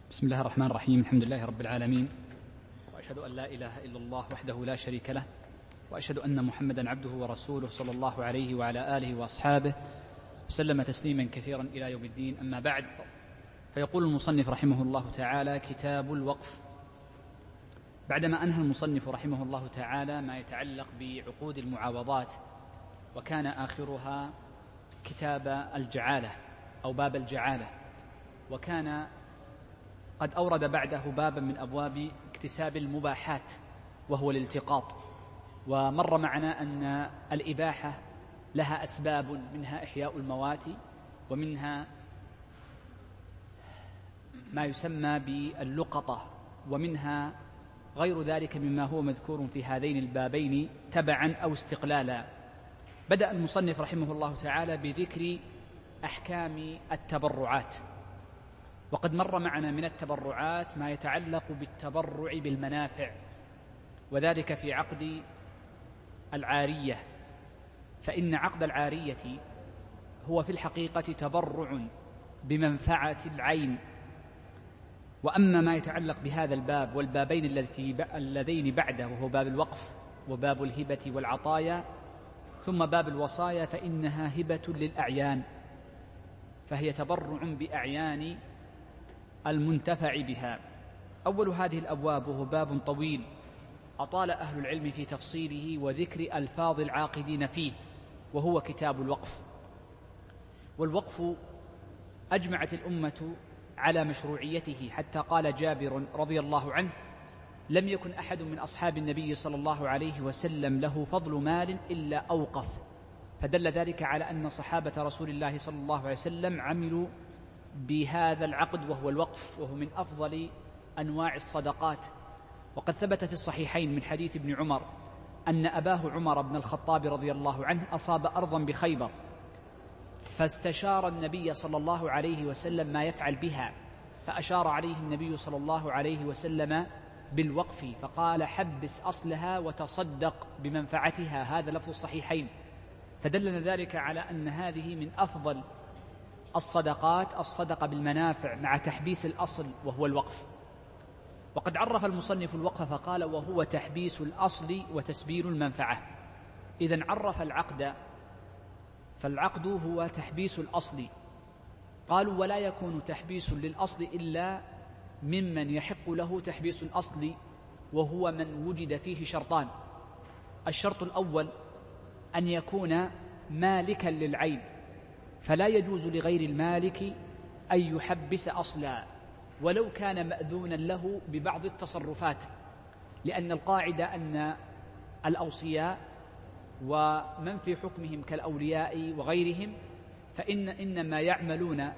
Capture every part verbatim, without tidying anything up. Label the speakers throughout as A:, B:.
A: بسم الله الرحمن الرحيم. الحمد لله رب العالمين، وأشهد أن لا إله إلا الله وحده لا شريك له، وأشهد أن محمدا عبده ورسوله صلى الله عليه وعلى آله وأصحابه وسلم تسليما كثيرا إلى يوم الدين. أما بعد، فيقول المصنف رحمه الله تعالى: كتاب الوقف. بعدما أنهى المصنف رحمه الله تعالى ما يتعلق بعقود المعاوضات، وكان آخرها كتاب الجعالة أو باب الجعالة، وكان قد أورد بعده بابا من أبواب اكتساب المباحات وهو الالتقاط. ومر معنا أن الإباحة لها أسباب، منها إحياء الموات، ومنها ما يسمى باللقطة، ومنها غير ذلك مما هو مذكور في هذين البابين تبعا أو استقلالا. بدأ المصنف رحمه الله تعالى بذكر أحكام التبرعات، وقد مر معنا من التبرعات ما يتعلق بالتبرع بالمنافع، وذلك في عقد العارية، فإن عقد العارية هو في الحقيقة تبرع بمنفعة العين. وأما ما يتعلق بهذا الباب والبابين اللذين بعده، وهو باب الوقف وباب الهبة والعطايا ثم باب الوصايا، فإنها هبة للأعيان، فهي تبرع بأعيان المنتفع بها. أول هذه الأبواب وهو باب طويل أطال أهل العلم في تفصيله وذكر ألفاظ العاقدين فيه، وهو كتاب الوقف. والوقف أجمعت الأمة على مشروعيته، حتى قال جابر رضي الله عنه: لم يكن أحد من أصحاب النبي صلى الله عليه وسلم له فضل مال إلا أوقف. فدل ذلك على أن صحابة رسول الله صلى الله عليه وسلم عملوا بهذا العقد وهو الوقف، وهو من أفضل أنواع الصدقات. وقد ثبت في الصحيحين من حديث ابن عمر أن أباه عمر بن الخطاب رضي الله عنه أصاب أرضا بخيبر، فاستشار النبي صلى الله عليه وسلم ما يفعل بها، فأشار عليه النبي صلى الله عليه وسلم بالوقف، فقال: حبس أصلها وتصدق بمنفعتها. هذا لفظ الصحيحين. فدلنا ذلك على أن هذه من أفضل الصدقات، الصدقة بالمنافع مع تحبيس الأصل وهو الوقف. وقد عرف المصنف الوقف فقال: وهو تحبيس الأصل وتسبيل المنفعة. إذن عرف العقد، فالعقد هو تحبيس الأصل. قالوا: ولا يكون تحبيس للأصل إلا ممن يحق له تحبيس الأصل، وهو من وجد فيه شرطان. الشرط الأول أن يكون مالكا للعين، فلا يجوز لغير المالك أن يحبس أصلا ولو كان مأذونا له ببعض التصرفات، لأن القاعدة أن الأوصياء ومن في حكمهم كالأولياء وغيرهم فإن إنما يعملون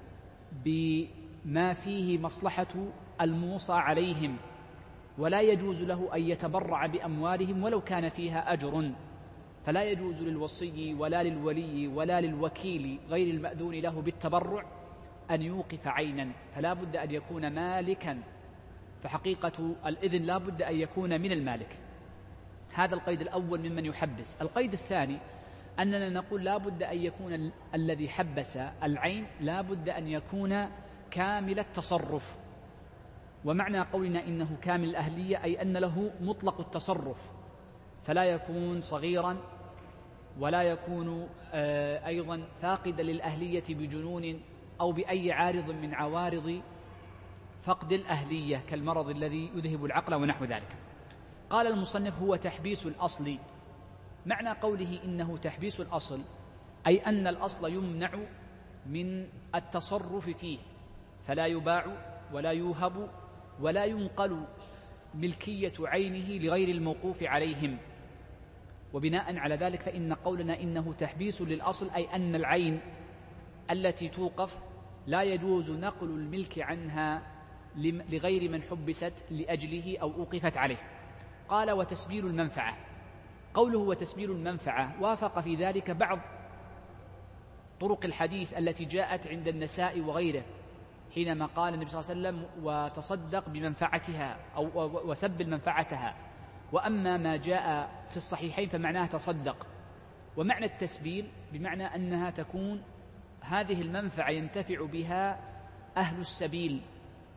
A: بما فيه مصلحة الموصى عليهم، ولا يجوز له أن يتبرع بأموالهم ولو كان فيها أجر. فلا يجوز للوصي ولا للولي ولا للوكيل غير المأذون له بالتبرع أن يوقف عينا، فلا بد أن يكون مالكا، فحقيقة الإذن لا بد أن يكون من المالك. هذا القيد الأول ممن يحبس. القيد الثاني أننا نقول لا بد أن يكون الذي حبس العين لا بد أن يكون كامل التصرف. ومعنى قولنا إنه كامل الأهلية أي أن له مطلق التصرف، فلا يكون صغيرا ولا يكون أيضا فاقدا للأهلية بجنون أو بأي عارض من عوارض فقد الأهلية كالمرض الذي يذهب العقل ونحو ذلك. قال المصنف: هو تحبيس الأصل. معنى قوله إنه تحبيس الأصل أي أن الأصل يمنع من التصرف فيه، فلا يباع ولا يوهب ولا ينقل ملكية عينه لغير الموقوف عليهم. وبناء على ذلك فإن قولنا إنه تحبيس للأصل أي أن العين التي توقف لا يجوز نقل الملك عنها لغير من حبست لأجله أو أوقفت عليه. قال: وتسبيل المنفعة. قوله وتسبيل المنفعة وافق في ذلك بعض طرق الحديث التي جاءت عند النساء وغيره، حينما قال النبي صلى الله عليه وسلم: وتصدق بمنفعتها أو وسبل منفعتها. وأما ما جاء في الصحيحين فمعناه تصدق. ومعنى التسبيل بمعنى أنها تكون هذه المنفعة ينتفع بها أهل السبيل،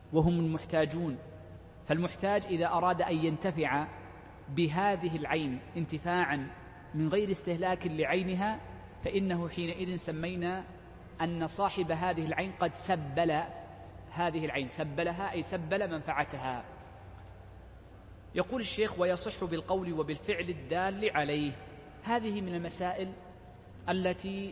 A: وهم المحتاجون. فالمحتاج إذا أراد أن ينتفع بهذه العين انتفاعا من غير استهلاك لعينها، فإنه حينئذ سمينا أن صاحب هذه العين قد سبل هذه العين، سبلها أي سبل منفعتها. يقول الشيخ: ويصح بالقول وبالفعل الدال عليه. هذه من المسائل التي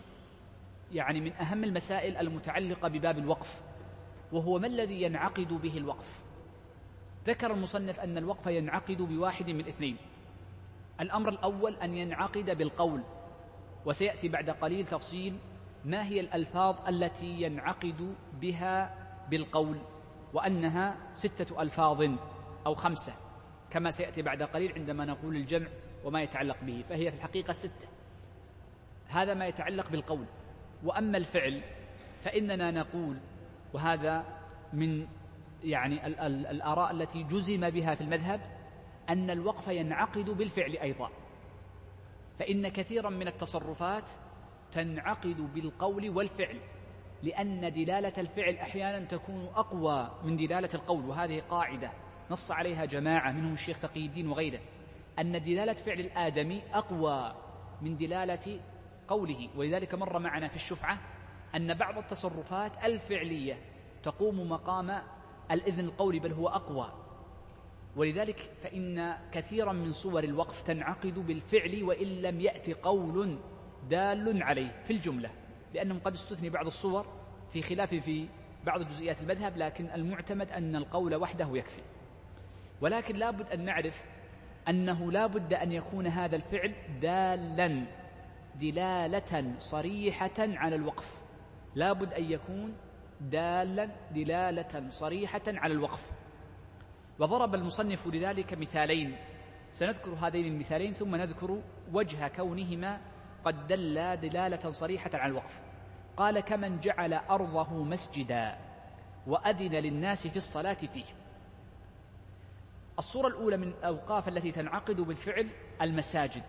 A: يعني من أهم المسائل المتعلقة بباب الوقف، وهو ما الذي ينعقد به الوقف. ذكر المصنف أن الوقف ينعقد بواحد من اثنين. الأمر الأول أن ينعقد بالقول، وسيأتي بعد قليل تفصيل ما هي الألفاظ التي ينعقد بها بالقول، وأنها ستة ألفاظ أو خمسة كما سيأتي بعد قليل عندما نقول الجمع وما يتعلق به، فهي في الحقيقة ستة. هذا ما يتعلق بالقول. وأما الفعل فإننا نقول، وهذا من يعني ال ال الآراء التي جزم بها في المذهب، أن الوقف ينعقد بالفعل أيضا، فإن كثيرا من التصرفات تنعقد بالقول والفعل، لأن دلالة الفعل أحيانا تكون أقوى من دلالة القول. وهذه قاعدة نص عليها جماعة منهم الشيخ تقي الدين وغيره، أن دلالة فعل الآدمي أقوى من دلالة قوله. ولذلك مر معنا في الشفعة أن بعض التصرفات الفعلية تقوم مقام الإذن القولي، بل هو أقوى. ولذلك فإن كثيرا من صور الوقف تنعقد بالفعل وإن لم يأتي قول دال عليه في الجملة، لأنهم قد استثني بعض الصور في خلاف في بعض جزئيات المذهب، لكن المعتمد أن القول وحده يكفي. ولكن لا بد أن نعرف أنه لا بد أن يكون هذا الفعل دالا دلالة صريحة على الوقف، لا بد أن يكون دالا دلالة صريحة على الوقف. وضرب المصنف لذلك مثالين، سنذكر هذين المثالين ثم نذكر وجه كونهما قد دل دلالة صريحة على الوقف. قال: كمن جعل أرضه مسجدا وأذن للناس في الصلاة فيه. الصورة الأولى من الأوقاف التي تنعقد بالفعل المساجد،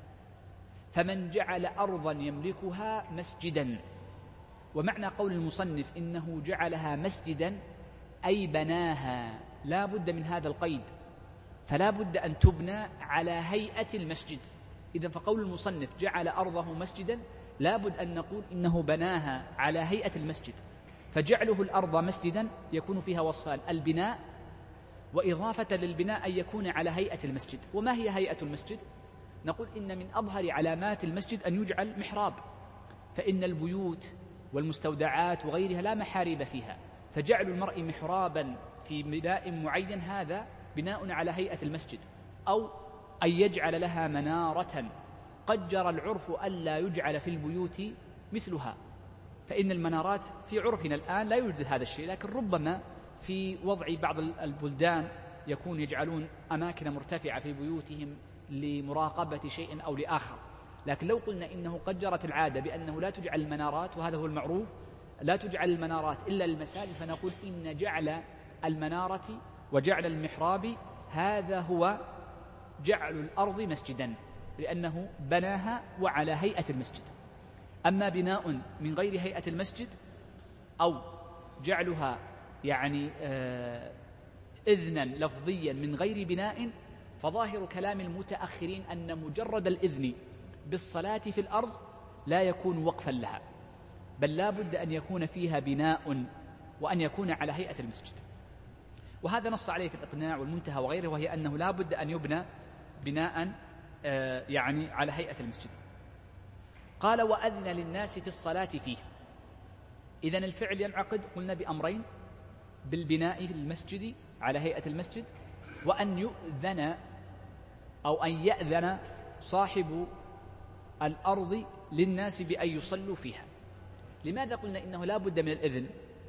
A: فمن جعل أرضا يملكها مسجدا. ومعنى قول المصنف إنه جعلها مسجدا أي بناها، لا بد من هذا القيد، فلا بد أن تبنى على هيئة المسجد. إذن فقول المصنف جعل أرضه مسجدا لا بد أن نقول إنه بناها على هيئة المسجد. فجعله الأرض مسجدا يكون فيها وصفان: البناء، وإضافة للبناء أن يكون على هيئة المسجد. وما هي هيئة المسجد؟ نقول إن من أظهر علامات المسجد أن يجعل محراب، فإن البيوت والمستودعات وغيرها لا محاريب فيها، فجعل المرء محرابا في بناء معين هذا بناء على هيئة المسجد. أو أن يجعل لها منارة، قد جرى العرف ألا يجعل في البيوت مثلها، فإن المنارات في عرفنا الآن لا يوجد هذا الشيء، لكن ربما في وضع بعض البلدان يكون يجعلون أماكن مرتفعة في بيوتهم لمراقبة شيء أو لآخر. لكن لو قلنا إنه قد جرت العادة بأنه لا تجعل المنارات، وهذا هو المعروف، لا تجعل المنارات إلا للمساجد، فنقول إن جعل المنارة وجعل المحراب هذا هو جعل الأرض مسجدا، لأنه بناها وعلى هيئة المسجد. أما بناء من غير هيئة المسجد أو جعلها يعني آه إذنا لفظيا من غير بناء، فظاهر كلام المتأخرين أن مجرد الإذن بالصلاة في الأرض لا يكون وقفا لها، بل لا بد أن يكون فيها بناء وأن يكون على هيئة المسجد. وهذا نص عليه في الإقناع والمنتهى وغيره، وهي أنه لا بد أن يبنى بناء آه يعني على هيئة المسجد. قال: وأذن للناس في الصلاة فيه. إذن الفعل ينعقد قلنا بأمرين: بالبناء في المسجد على هيئة المسجد، وأن يؤذن أو أن يأذن صاحب الأرض للناس بأن يصلوا فيها. لماذا قلنا إنه لا بد من الإذن؟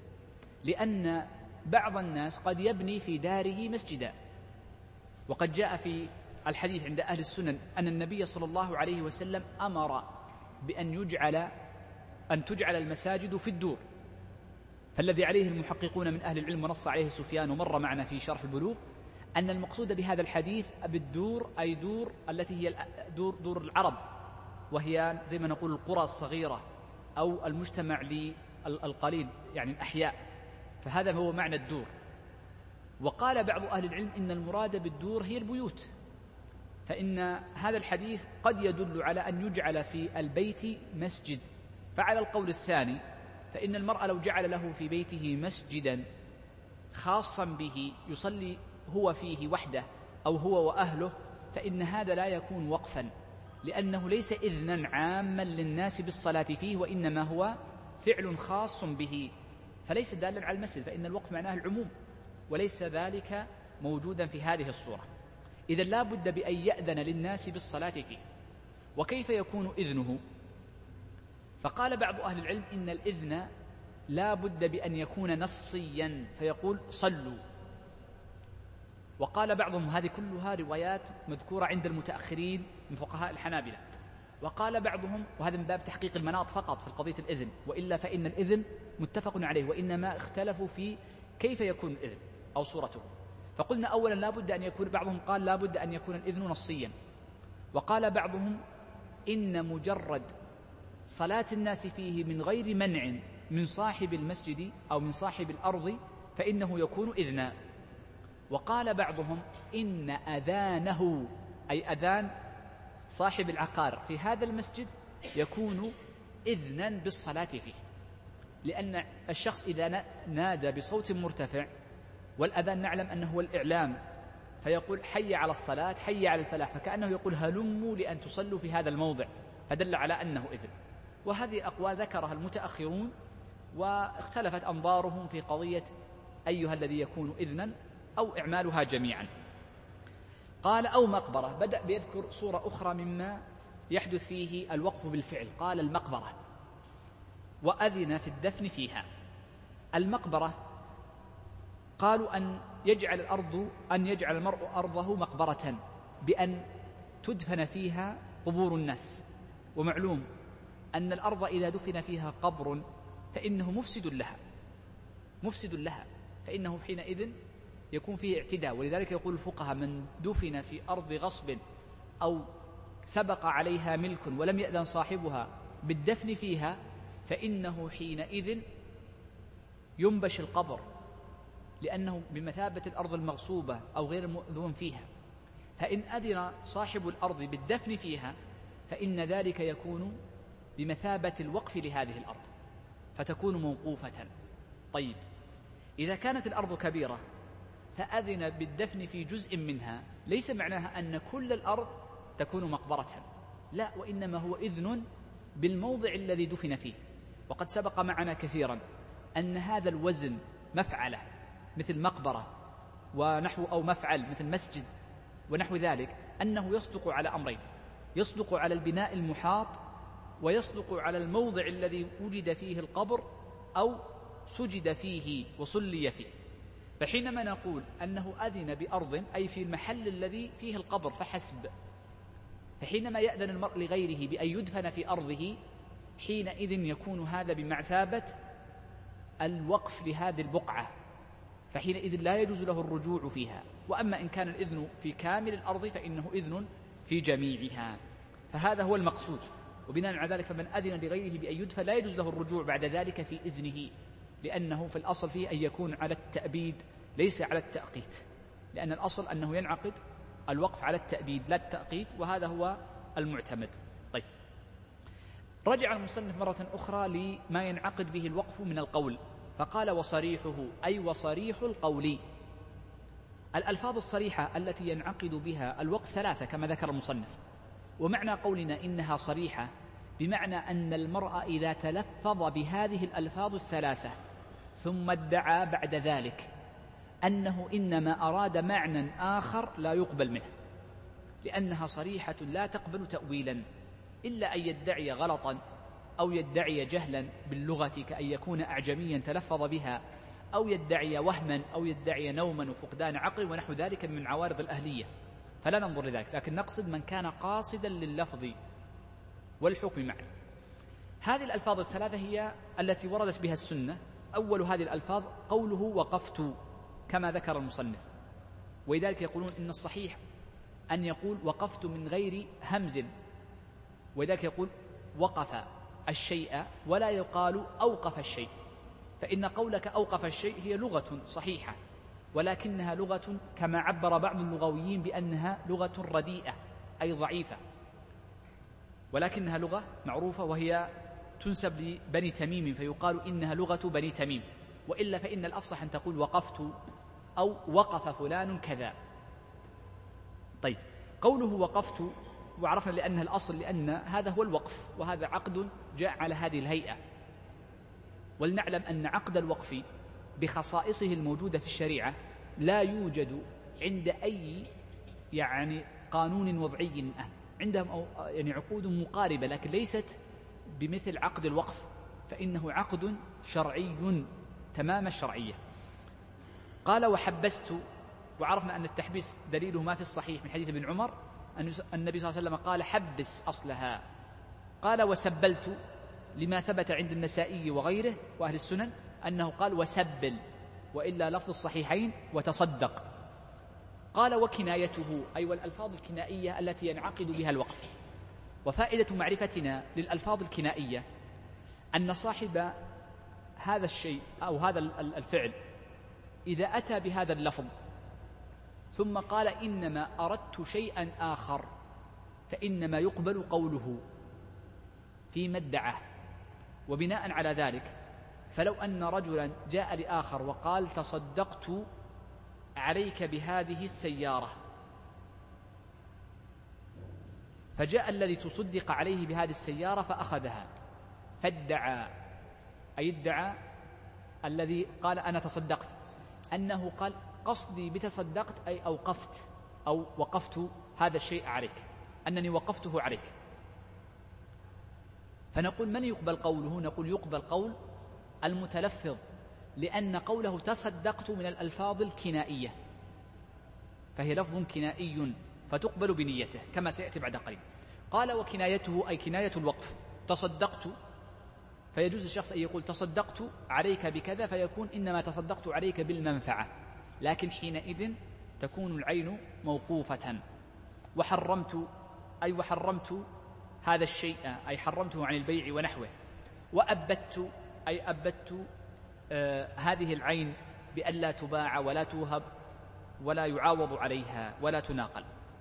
A: لأن بعض الناس قد يبني في داره مسجدا، وقد جاء في الحديث عند أهل السنن أن النبي صلى الله عليه وسلم أمر بأن يجعل أن تجعل المساجد في الدور. فالذي عليه المحققون من أهل العلم ونص عليه سفيان ومر معنا في شرح البلوغ أن المقصود بهذا الحديث بالدور أي دور التي هي دور, دور العرب، وهي زي ما نقول القرى الصغيرة أو المجتمع للقليل يعني الأحياء. فهذا هو معنى الدور. وقال بعض أهل العلم إن المراد بالدور هي البيوت، فإن هذا الحديث قد يدل على أن يجعل في البيت مسجد. فعلى القول الثاني فإن المرء لو جعل له في بيته مسجدا خاصا به يصلي هو فيه وحده أو هو وأهله، فإن هذا لا يكون وقفا، لأنه ليس إذنا عاما للناس بالصلاة فيه، وإنما هو فعل خاص به، فليس دالا على المسجد، فإن الوقف معناه العموم، وليس ذلك موجودا في هذه الصورة. إذا لا بد بأن يأذن للناس بالصلاة فيه. وكيف يكون إذنه؟ فقال بعض أهل العلم إن الإذن لا بد بأن يكون نصيا، فيقول صلوا. وقال بعضهم هذه كلها روايات مذكورة عند المتأخرين من فقهاء الحنابلة. وقال بعضهم، وهذا من باب تحقيق المناط فقط في القضية الإذن، وإلا فإن الإذن متفق عليه، وإنما اختلفوا في كيف يكون الإذن أو صورته. فقلنا أولا لا بد أن يكون، بعضهم قال لا بد أن يكون الإذن نصيا، وقال بعضهم إن مجرد صلاة الناس فيه من غير منع من صاحب المسجد أو من صاحب الأرض فإنه يكون إذنا. وقال بعضهم إن أذانه أي أذان صاحب العقار في هذا المسجد يكون إذنا بالصلاة فيه، لأن الشخص إذا نادى بصوت مرتفع، والأذان نعلم أنه هو الإعلام، فيقول حي على الصلاة حي على الفلاح، فكأنه يقول هلموا لأن تصلوا في هذا الموضع، فدل على أنه إذن. وهذه أقوال ذكرها المتأخرون، واختلفت أنظارهم في قضية أيها الذي يكون إذنا أو إعمالها جميعا. قال أو مقبرة، بدأ بيذكر صورة أخرى مما يحدث فيه الوقف بالفعل. قال المقبرة وأذن في الدفن فيها. المقبرة قالوا أن يجعل الأرض أن يجعل المرء أرضه مقبرة بأن تدفن فيها قبور الناس. ومعلوم أن الأرض إذا دفن فيها قبر فإنه مفسد لها مفسد لها فإنه حينئذ يكون فيه اعتداء. ولذلك يقول الفقهاء من دفن في أرض غصب أو سبق عليها ملك ولم يأذن صاحبها بالدفن فيها فإنه حينئذ ينبش القبر، لأنه بمثابة الأرض المغصوبة أو غير المؤذون فيها. فإن أذن صاحب الأرض بالدفن فيها فإن ذلك يكون بمثابة الوقف لهذه الأرض، فتكون موقوفة. طيب، إذا كانت الأرض كبيرة فأذن بالدفن في جزء منها، ليس معناها أن كل الأرض تكون مقبرة، لا، وإنما هو إذن بالموضع الذي دفن فيه. وقد سبق معنا كثيرا أن هذا الوزن مفعلة مثل مقبرة ونحو أو مفعل مثل مسجد ونحو ذلك، أنه يصدق على أمرين: يصدق على البناء المحاط، ويصدق على الموضع الذي وجد فيه القبر أو سجد فيه وصلي فيه. فحينما نقول أنه أذن بأرض أي في المحل الذي فيه القبر فحسب، فحينما يأذن المرء لغيره بأن يدفن في أرضه حينئذ يكون هذا بمثابة الوقف لهذه البقعة، فحينئذ لا يجوز له الرجوع فيها. وأما إن كان الإذن في كامل الأرض فإنه إذن في جميعها. فهذا هو المقصود. وبناء على ذلك فمن أذن لغيره بأن يدفن لا يجوز له الرجوع بعد ذلك في إذنه، لأنه في الأصل فيه أن يكون على التأبيد ليس على التأقيت، لأن الأصل أنه ينعقد الوقف على التأبيد لا التأقيت، وهذا هو المعتمد. طيب، رجع المصنف مرة أخرى لما ينعقد به الوقف من القول، فقال وصريحه أي وصريح القول. الألفاظ الصريحة التي ينعقد بها الوقف ثلاثة كما ذكر المصنف. ومعنى قولنا إنها صريحة بمعنى أن المرء إذا تلفظ بهذه الألفاظ الثلاثة ثم ادعى بعد ذلك أنه إنما أراد معنى آخر لا يقبل منه، لأنها صريحة لا تقبل تأويلا، إلا أن يدعي غلطا أو يدعي جهلا باللغة كأن يكون أعجميا تلفظ بها، أو يدعي وهما أو يدعي نوما وفقدان عقل ونحو ذلك من عوارض الأهلية، فلا ننظر لذلك، لكن نقصد من كان قاصدا لللفظ والحكم معه. هذه الألفاظ الثلاثة هي التي وردت بها السنة. أول هذه الألفاظ قوله وقفت كما ذكر المصنف، ولذلك يقولون إن الصحيح أن يقول وقفت من غير همز، ولذلك يقول وقف الشيء ولا يقال أوقف الشيء، فإن قولك أوقف الشيء هي لغة صحيحة، ولكنها لغة كما عبر بعض اللغويين بأنها لغة رديئة أي ضعيفة، ولكنها لغة معروفة وهي تنسب لبني تميم، فيقال إنها لغة بني تميم، وإلا فإن الأفصح أن تقول وقفت أو وقف فلان كذا. طيب، قوله وقفت، وعرفنا لأنها الأصل لأن هذا هو الوقف، وهذا عقد جاء على هذه الهيئة. ولنعلم أن عقد الوقف بخصائصه الموجودة في الشريعة لا يوجد عند أي يعني قانون وضعي الآن، عندهم أو يعني عقود مقاربة لكن ليست بمثل عقد الوقف، فإنه عقد شرعي تمام الشرعية. قال وحبست، وعرفنا أن التحبيس دليله ما في الصحيح من حديث ابن عمر أن النبي صلى الله عليه وسلم قال حبس أصلها. قال وسبلت، لما ثبت عند النسائي وغيره وأهل السنن أنه قال وسبل، وإلا لفظ الصحيحين وتصدق. قال وكنايته، أي والألفاظ الكنائية التي ينعقد بها الوقف. وفائدة معرفتنا للألفاظ الكنائية أن صاحب هذا الشيء أو هذا الفعل إذا أتى بهذا اللفظ ثم قال إنما أردت شيئا آخر فإنما يقبل قوله فيما ادعاه. وبناء على ذلك فلو أن رجلا جاء لآخر وقال تصدقت عليك بهذه السيارة، فجاء الذي تصدق عليه بهذه السيارة فأخذها فادعى، أي ادعى الذي قال أنا تصدقت أنه قال قصدي بتصدقت أي أوقفت أو وقفت هذا الشيء عليك، أنني وقفته عليك. فنقول من يقبل قوله؟ نقول يقبل قول المتلفظ، لأن قوله تصدقت من الألفاظ الكنائية، فهي لفظ كنائي فتقبل بنيته كما سيأتي بعد قليل. قال وكنايته أي كناية الوقف، تصدقت، فيجوز الشخص أن يقول تصدقت عليك بكذا فيكون إنما تصدقت عليك بالمنفعة، لكن حينئذ تكون العين موقوفة. وحرمت أي وحرمت هذا الشيء أي حرمته عن البيع ونحوه. وأبدت أي أبدت آه هذه العين بألا تباع ولا توهب ولا يعاوض عليها ولا تناقل.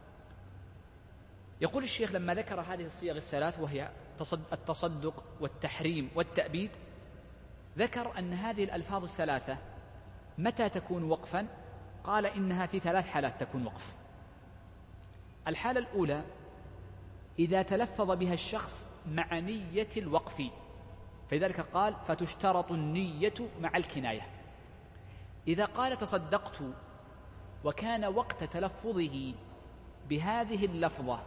A: يقول الشيخ لما ذكر هذه الصيغ الثلاث وهي التصدق والتحريم والتأبيد، ذكر أن هذه الألفاظ الثلاثة متى تكون وقفا؟ قال إنها في ثلاث حالات تكون وقف. الحالة الأولى إذا تلفظ بها الشخص مع نية الوقف، فلذلك قال فتشترط النية مع الكناية. إذا قال تصدقت وكان وقت تلفظه بهذه اللفظة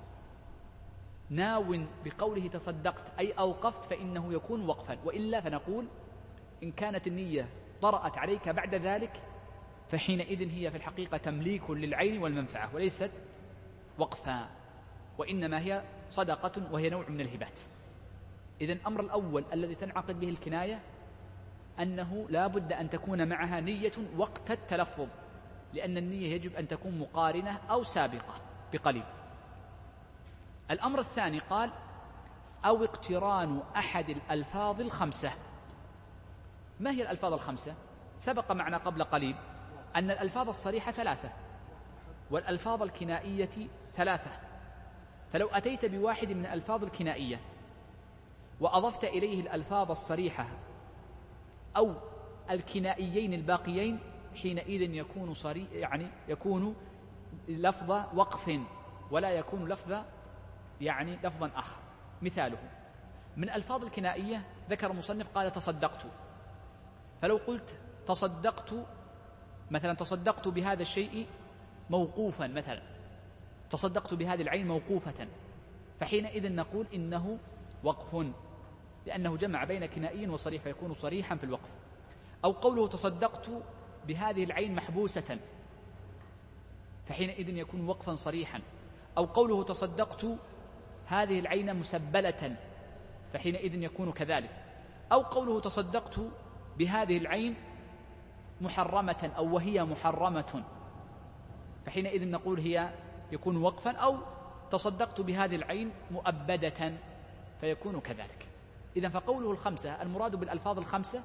A: ناو بقوله تصدقت أي أوقفت فإنه يكون وقفا، وإلا فنقول إن كانت النية طرأت عليك بعد ذلك فحينئذ هي في الحقيقة تمليك للعين والمنفعة وليست وقفا، وإنما هي صدقة وهي نوع من الهبات. إذن الأمر الأول الذي تنعقد به الكناية أنه لا بد أن تكون معها نية وقت التلفظ، لأن النية يجب أن تكون مقارنة أو سابقة بقليل. الأمر الثاني قال أو اقتران أحد الألفاظ الخمسة. ما هي الألفاظ الخمسة؟ سبق معنا قبل قليل أن الألفاظ الصريحة ثلاثة والألفاظ الكنائية ثلاثة، فلو أتيت بواحد من الألفاظ الكنائية وأضفت إليه الألفاظ الصريحة أو الكنائيين الباقيين حينئذ يكون صريح، يعني يكون لفظ وقف ولا يكون لفظ يعني لفظا آخر. مثاله من ألفاظ الكنائية ذكر مصنف قال تصدقت، فلو قلت تصدقت مثلا تصدقت بهذا الشيء موقوفا، مثلا تصدقت بهذه العين موقوفة، فحينئذ نقول إنه وقف لأنه جمع بين كنائي وصريح فيكون صريحا في الوقف. أو قوله تصدقت بهذه العين محبوسة فحينئذ يكون وقفا صريحا. أو قوله تصدقت هذه العين مسبلة فحينئذ يكون كذلك. أو قوله تصدقت بهذه العين محرمة أو وهي محرمة فحينئذ نقول هي يكون وقفا. أو تصدقت بهذه العين مؤبدة فيكون كذلك. إذن فقوله الخمسة المراد بالألفاظ الخمسة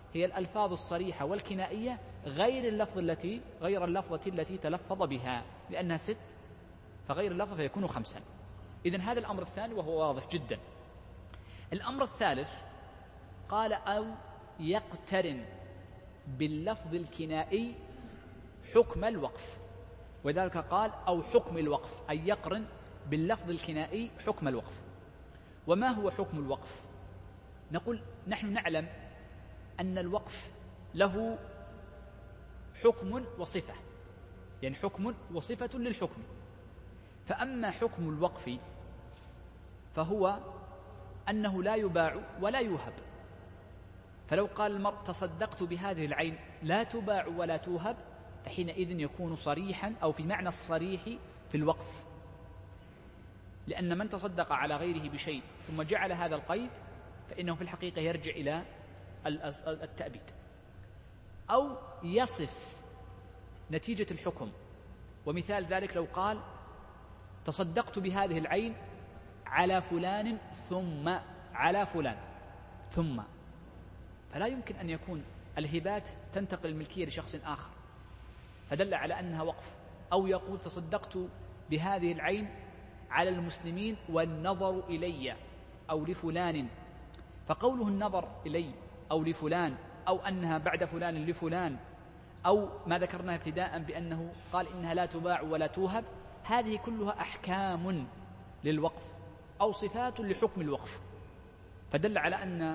A: هي الألفاظ الصريحة والكنائية غير اللفظ التي غير اللفظة التي تلفظ بها، لأنها ست فغير اللفظ فيكون خمسا. إذن هذا الأمر الثاني وهو واضح جدا. الأمر الثالث قال أو يقترن باللفظ الكنائي حكم الوقف، وذلك قال أو حكم الوقف، أي يقرن باللفظ الكنائي حكم الوقف. وما هو حكم الوقف؟ نقول نحن نعلم أن الوقف له حكم وصفة، يعني حكم وصفة للحكم. فأما حكم الوقف فهو أنه لا يباع ولا يوهب. فلو قال المرء تصدقت بهذه العين لا تباع ولا توهب، فحينئذ يكون صريحا أو في معنى الصريح في الوقف، لأن من تصدق على غيره بشيء ثم جعل هذا القيد فإنه في الحقيقة يرجع إلى التأبيد. أو يصف نتيجة الحكم، ومثال ذلك لو قال تصدقت بهذه العين على فلان ثم على فلان ثم، فلا يمكن أن يكون الهبات تنتقل الملكية لشخص آخر، فدل على أنها وقف. أو يقول تصدقت بهذه العين على المسلمين والنظر إلي أو لفلان، فقوله النظر إلي أو لفلان أو أنها بعد فلان لفلان أو ما ذكرناه ابتداء بأنه قال إنها لا تباع ولا توهب، هذه كلها أحكام للوقف أو صفات لحكم الوقف. فدل على أن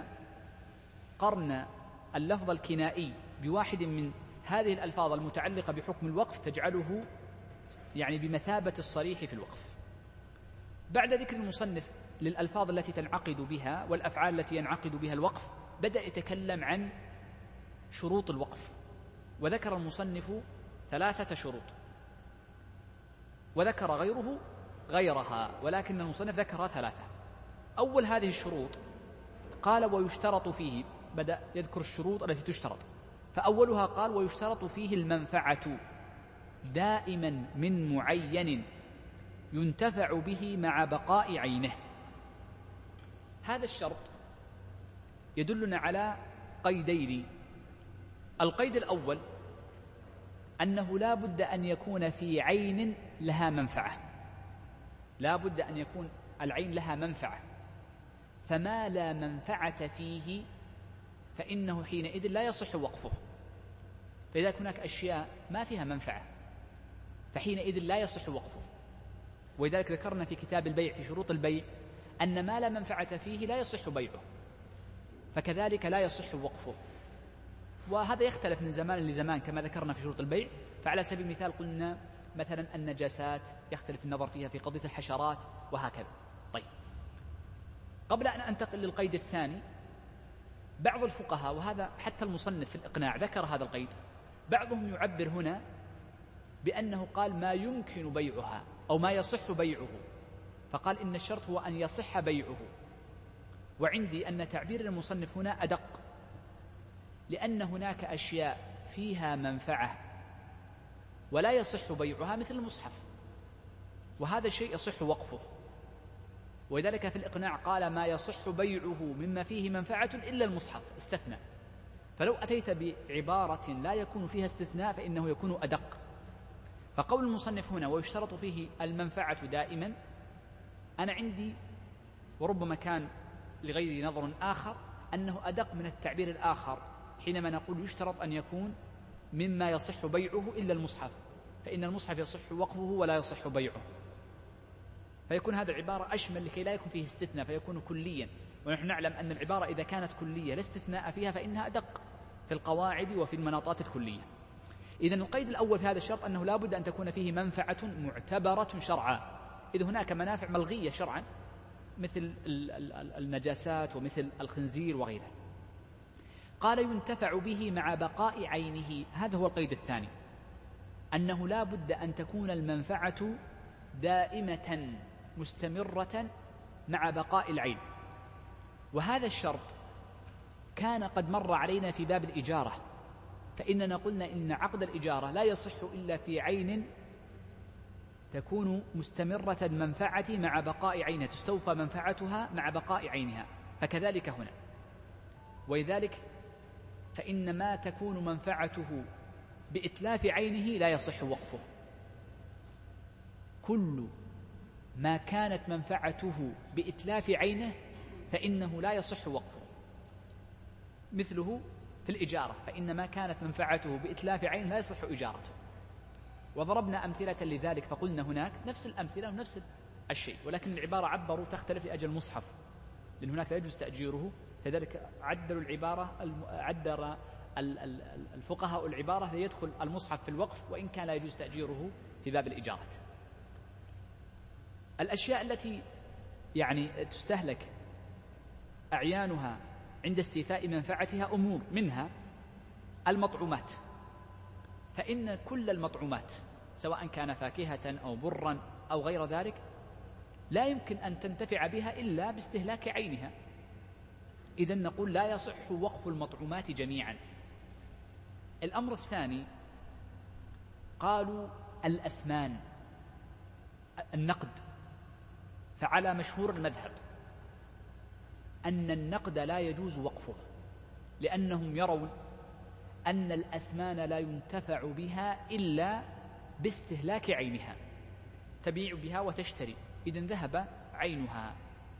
A: قرن اللفظ الكنائي بواحد من هذه الألفاظ المتعلقة بحكم الوقف تجعله يعني بمثابة الصريح في الوقف. بعد ذكر المصنف للألفاظ التي تنعقد بها والأفعال التي ينعقد بها الوقف، بدأ يتكلم عن شروط الوقف، وذكر المصنف ثلاثة شروط، وذكر غيره غيرها، ولكن المصنف ذكر ثلاثة. أول هذه الشروط قال ويشترط فيه، بدأ يذكر الشروط التي تشترط، فأولها قال ويشترط فيه المنفعة دائما من معين ينتفع به مع بقاء عينه. هذا الشرط يدلنا على قيدين. القيد الأول أنه لا بد أن يكون في عين لها منفعة، لا بد أن يكون العين لها منفعة، فما لا منفعة فيه فإنه حينئذ لا يصح وقفه. فإذا هناك أشياء ما فيها منفعة فحينئذ لا يصح وقفه. ولذلك ذكرنا في كتاب البيع في شروط البيع أن ما لا منفعة فيه لا يصح بيعه، فكذلك لا يصح وقفه. وهذا يختلف من زمان لزمان كما ذكرنا في شروط البيع. فعلى سبيل المثال قلنا مثلا النجاسات يختلف النظر فيها في قضية الحشرات وهكذا. طيب، قبل أن أنتقل للقيد الثاني، بعض الفقهاء وهذا حتى المصنف في الإقناع ذكر هذا القيد، بعضهم يعبر هنا بأنه قال ما يمكن بيعها أو ما يصح بيعه، فقال إن الشرط هو أن يصح بيعه. وعندي أن تعبير المصنف هنا أدق، لأن هناك أشياء فيها منفعة ولا يصح بيعها مثل المصحف، وهذا الشيء يصح وقفه. ولذلك في الإقناع قال ما يصح بيعه مما فيه منفعة إلا المصحف استثنى. فلو أتيت بعبارة لا يكون فيها استثناء فإنه يكون أدق. فقول المصنف هنا ويشترط فيه المنفعة دائما، أنا عندي وربما كان لغير نظر آخر أنه أدق من التعبير الآخر حينما نقول يشترط أن يكون مما يصح بيعه إلا المصحف، فإن المصحف يصح وقفه ولا يصح بيعه، فيكون هذا العبارة أشمل لكي لا يكون فيه استثناء فيكون كليا. ونحن نعلم أن العبارة إذا كانت كلية لا استثناء فيها فإنها أدق في القواعد وفي المناطات الكلية. إذن القيد الأول في هذا الشرط أنه لا بد أن تكون فيه منفعة معتبرة شرعا، إذ هناك منافع ملغية شرعا مثل النجاسات ومثل الخنزير وغيره. قال ينتفع به مع بقاء عينه، هذا هو القيد الثاني، أنه لا بد أن تكون المنفعة دائمة مستمرة مع بقاء العين. وهذا الشرط كان قد مر علينا في باب الإجارة، فإننا قلنا إن عقد الإجارة لا يصح إلا في عين تكون مستمرة المنفعة مع بقاء عينها، تستوفى منفعتها مع بقاء عينها، فكذلك هنا. ولذلك فإن ما تكون منفعته بإتلاف عينه لا يصح وقفه. كل ما كانت منفعته بإتلاف عينه فإنه لا يصح وقفه، مثله في الإجارة، فإن ما كانت منفعته بإتلاف عين لا يصح إجارته. وضربنا أمثلة لذلك فقلنا هناك نفس الأمثلة ونفس الشيء، ولكن العبارة عبروا تختلف لأجل المصحف، لأن هناك لا يجوز تأجيره، فذلك عدلوا العبارة، عدل الفقهاء العبارة ليدخل المصحف في الوقف وإن كان لا يجوز تأجيره في باب الإجارة. الأشياء التي يعني تستهلك أعيانها عند استيفاء منفعتها أمور، منها المطعومات، فإن كل المطعومات سواء كان فاكهة أو برا أو غير ذلك لا يمكن أن تنتفع بها إلا باستهلاك عينها، إذن نقول لا يصح وقف المطعومات جميعا. الأمر الثاني قالوا الأثمان، النقد، فعلى مشهور المذهب أن النقد لا يجوز وقفه، لأنهم يرون أن الأثمان لا ينتفع بها إلا باستهلاك عينها، تبيع بها وتشتري، إذن ذهب عينها.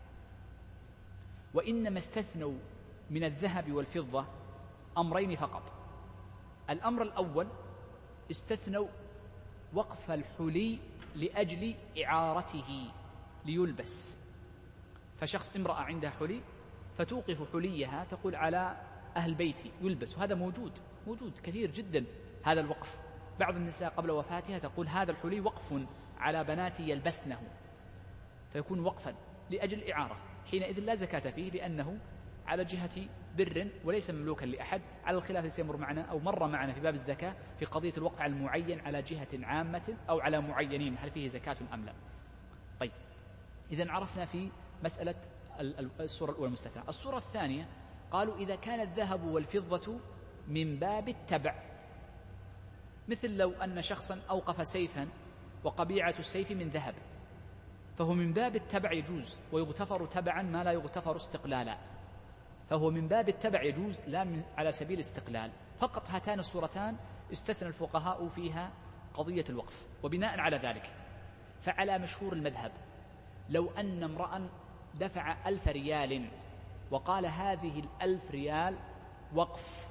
A: وإنما استثنوا من الذهب والفضة أمرين فقط. الأمر الأول استثنوا وقف الحلي لأجل إعارته ليلبس، فشخص امرأة عندها حلي فتوقف حليها تقول على أهل بيتي يلبس، وهذا موجود موجود كثير جدا هذا الوقف. بعض النساء قبل وفاتها تقول هذا الحلي وقف على بناتي يلبسنه، فيكون وقفا لأجل إعارة، حينئذ لا زكاة فيه لأنه على جهة بر وليس مملوكا لأحد، على الخلاف الذي يمر معنا أو مر معنا في باب الزكاة في قضية الوقف على المعين على جهة عامة أو على معينين هل فيه زكاة أم لا. طيب، إذن عرفنا في مسألة الصورة الأولى المستثنى. الصورة الثانية قالوا إذا كان الذهب والفضة من باب التبع، مثل لو أن شخصا أوقف سيفا وقبيعة السيف من ذهب، فهو من باب التبع يجوز، ويغتفر تبعا ما لا يغتفر استقلالا، فهو من باب التبع يجوز لا على سبيل الاستقلال. فقط هاتان الصورتان استثنى الفقهاء فيها قضية الوقف. وبناء على ذلك فعلى مشهور المذهب لو أن امرأ دفع ألف ريال وقال هذه الألف ريال وقف،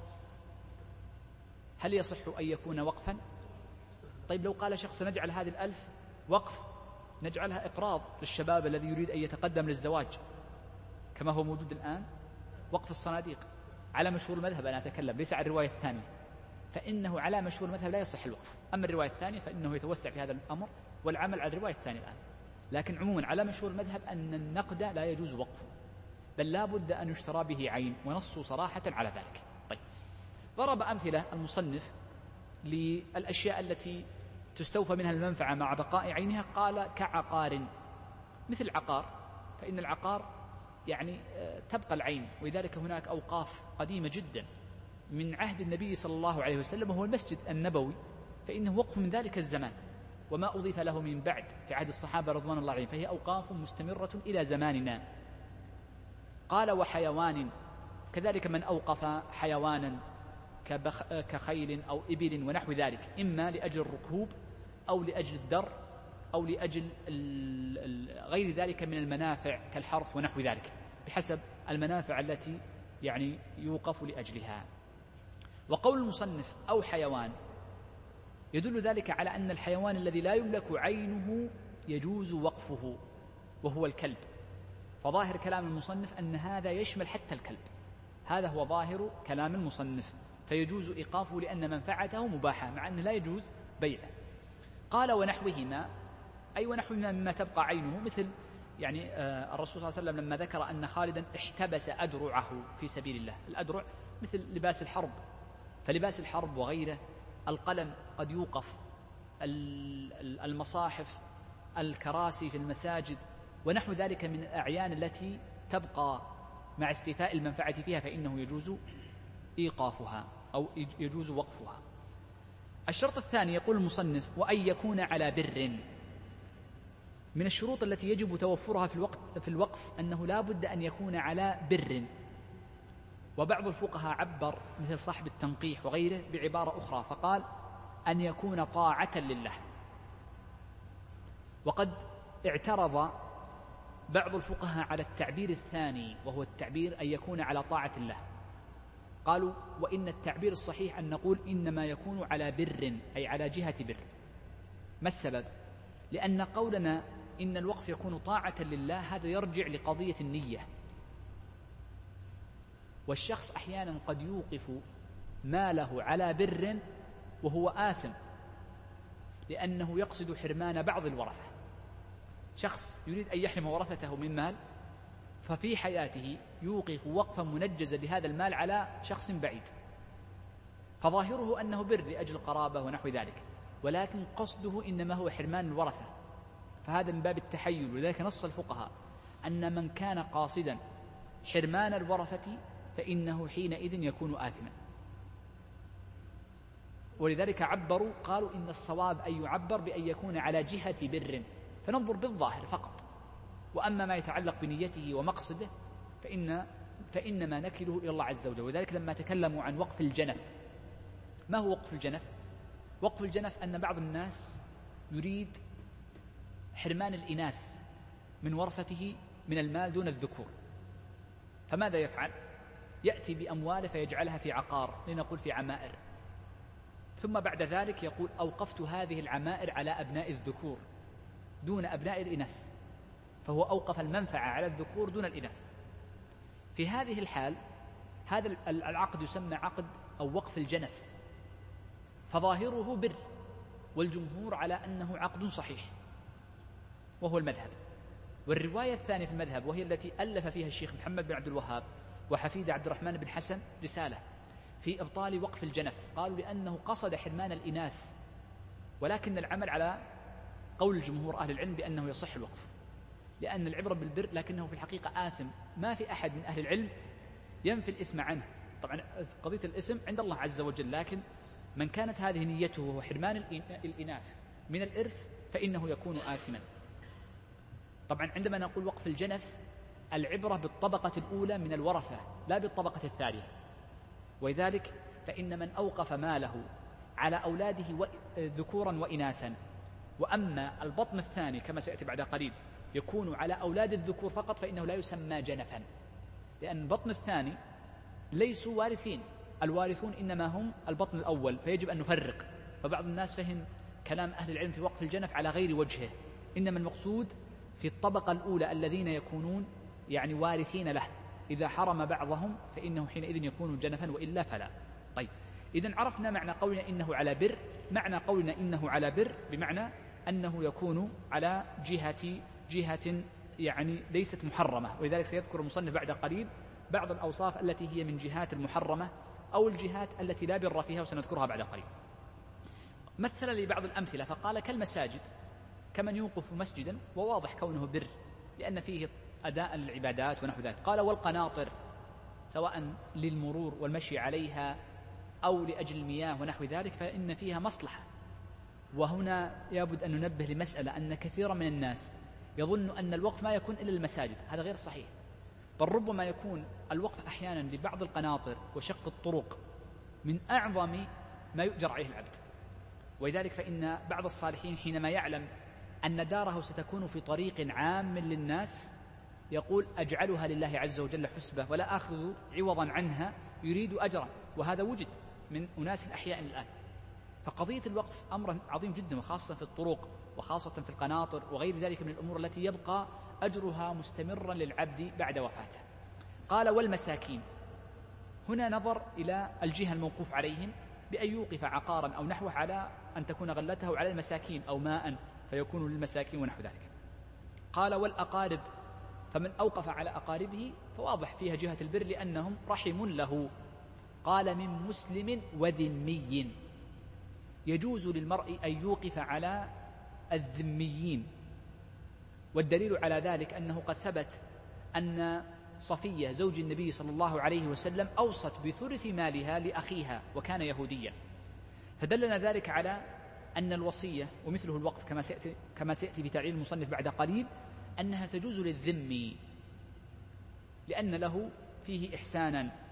A: هل يصح أن يكون وقفا؟ طيب لو قال شخص نجعل هذه الألف وقف، نجعلها إقراض للشباب الذي يريد أن يتقدم للزواج كما هو موجود الآن، وقف الصناديق، على مشهور المذهب أنا أتكلم ليس عن الرواية الثانية، فإنه على مشهور المذهب لا يصح الوقف. أما الرواية الثانية فإنه يتوسع في هذا الأمر والعمل على الرواية الثانية الآن. لكن عموما على مشهور المذهب أن النقد لا يجوز وقفه، بل لا بد أن يشترى به عين، ونصوا صراحة على ذلك. طيب، ضرب أمثلة المصنف للأشياء التي تستوفى منها المنفعة مع بقاء عينها، قال كعقار، مثل عقار، فإن العقار يعني تبقى العين، ولذلك هناك أوقاف قديمة جدا من عهد النبي صلى الله عليه وسلم وهو المسجد النبوي، فإنه وقف من ذلك الزمان وما أضيف له من بعد في عهد الصحابة رضوان الله عليهم، فهي أوقاف مستمرة إلى زماننا. قال وحيوان، كذلك من أوقف حيوانا كخيل أو إبل ونحو ذلك، إما لأجل الركوب أو لأجل الدر أو لأجل غير ذلك من المنافع كالحرث ونحو ذلك، بحسب المنافع التي يعني يوقف لأجلها. وقول المصنف أو حيوان يدل ذلك على أن الحيوان الذي لا يملك عينه يجوز وقفه وهو الكلب، فظاهر كلام المصنف أن هذا يشمل حتى الكلب، هذا هو ظاهر كلام المصنف، فيجوز إيقافه لأن منفعته مباحة مع أنه لا يجوز بيعه. قال ونحوهما، أي ونحوهما مما تبقى عينه، مثل يعني آه الرسول صلى الله عليه وسلم لما ذكر أن خالدا احتبس أدرعه في سبيل الله، الأدرع مثل لباس الحرب، فلباس الحرب وغيره، القلم قد يوقف، المصاحف، الكراسي في المساجد ونحو ذلك من الأعيان التي تبقى مع استيفاء المنفعة فيها، فإنه يجوز إيقافها أو يجوز وقفها. الشرط الثاني يقول المصنف وأن يكون على بر، من الشروط التي يجب توفرها في الوقت في الوقف أنه لا بد أن يكون على بر، وبعض الفقهاء عبر مثل صاحب التنقيح وغيره بعبارة أخرى فقال أن يكون طاعة لله. وقد اعترض بعض الفقهاء على التعبير الثاني وهو التعبير أن يكون على طاعة الله، قالوا وإن التعبير الصحيح أن نقول إنما يكون على بر أي على جهة بر. ما السبب؟ لأن قولنا إن الوقف يكون طاعة لله هذا يرجع لقضية النية، والشخص أحيانا قد يوقف ماله على بر وهو آثم لأنه يقصد حرمان بعض الورثة. شخص يريد أن يحرم ورثته من مال ففي حياته يوقف وقفا منجزا لهذا المال على شخص بعيد، فظاهره أنه بر لأجل القرابة ونحو ذلك، ولكن قصده إنما هو حرمان الورثة، فهذا من باب التحيل. ولذلك نص الفقهاء أن من كان قاصدا حرمان الورثة فإنه حينئذ يكون آثما. ولذلك عبروا قالوا إن الصواب أن يعبر بأن يكون على جهة بر، فننظر بالظاهر فقط، وأما ما يتعلق بنيته ومقصده فإن فإنما نكله إلى الله عز وجل. وذلك لما تكلموا عن وقف الجنف، ما هو وقف الجنف؟ وقف الجنف أن بعض الناس يريد حرمان الإناث من ورثته من المال دون الذكور، فماذا يفعل؟ يأتي بأمواله فيجعلها في عقار، لنقول في عمائر، ثم بعد ذلك يقول أوقفت هذه العمائر على أبناء الذكور دون أبناء الإناث، فهو أوقف المنفعة على الذكور دون الإناث. في هذه الحال هذا العقد يسمى عقد أو وقف الجنف، فظاهره بر، والجمهور على أنه عقد صحيح وهو المذهب. والرواية الثانية في المذهب وهي التي ألف فيها الشيخ محمد بن عبد الوهاب وحفيد عبد الرحمن بن حسن رسالة في إبطال وقف الجنف، قالوا لأنه قصد حرمان الإناث، ولكن العمل على قول الجمهور أهل العلم بأنه يصح الوقف، لأن العبرة بالبر، لكنه في الحقيقة آثم. ما في أحد من أهل العلم ينفي الإثم عنه، طبعا قضية الإثم عند الله عز وجل، لكن من كانت هذه نيته وهو حرمان الإناث من الإرث فإنه يكون آثما. طبعا عندما نقول وقف الجنف العبرة بالطبقة الأولى من الورثة لا بالطبقة الثانية، ولذلك فإن من أوقف ماله على أولاده ذكورا وإناثا، وأما البطن الثاني كما سيأتي بعد قليل يكون على أولاد الذكور فقط، فإنه لا يسمى جنفا، لأن البطن الثاني ليسوا وارثين، الوارثون إنما هم البطن الأول، فيجب أن نفرق. فبعض الناس فهم كلام أهل العلم في وقف الجنف على غير وجهه، إنما المقصود في الطبقة الأولى الذين يكونون يعني وارثين له، إذا حرم بعضهم فإنه حينئذ يكون جنفا وإلا فلا. طيب، إذن عرفنا معنى قولنا إنه على بر. معنى قولنا إنه على بر بمعنى أنه يكون على جهة جهة يعني ليست محرمة، ولذلك سيذكر المصنف بعد قليل بعض الأوصاف التي هي من جهات المحرمة أو الجهات التي لا بر فيها، وسنذكرها بعد قليل. مثل لي بعض الأمثلة فقال كالمساجد، كمن يوقف مسجدا وواضح كونه بر لأن فيه أداء للعبادات ونحو ذلك. قال والقناطر، سواء للمرور والمشي عليها أو لأجل المياه ونحو ذلك، فإن فيها مصلحة. وهنا يجب أن ننبه لمسألة، أن كثيرا من الناس يظن أن الوقف ما يكون إلا للمساجد، هذا غير صحيح، بل ربما يكون الوقف أحيانا لبعض القناطر وشق الطرق من أعظم ما يؤجر عليه العبد. ولذلك فإن بعض الصالحين حينما يعلم أن داره ستكون في طريق عام للناس يقول أجعلها لله عز وجل حسبة ولا أخذ عوضا عنها يريد أجرا، وهذا وجد من أناس أحياء الآن. فقضية الوقف أمر عظيم جدا، وخاصة في الطرق وخاصة في القناطر وغير ذلك من الأمور التي يبقى أجرها مستمرا للعبد بعد وفاته. قال والمساكين، هنا نظر إلى الجهة الموقوف عليهم بأن يوقف عقارا أو نحوه على أن تكون غلته على المساكين أو ماء فيكون للمساكين ونحو ذلك. قال والأقارب، فمن أوقف على أقاربه فواضح فيها جهة البر لأنهم رحم له. قال من مسلم وذمي، يجوز للمرء أن يوقف على الذميين، والدليل على ذلك أنه قد ثبت أن صفية زوج النبي صلى الله عليه وسلم أوصت بثلث مالها لأخيها وكان يهوديا، فدلنا ذلك على أن الوصية ومثله الوقف كما سيأتي, كما سيأتي بتعليل المصنف بعد قليل أنها تجوز للذمي لأن له فيه إحسانا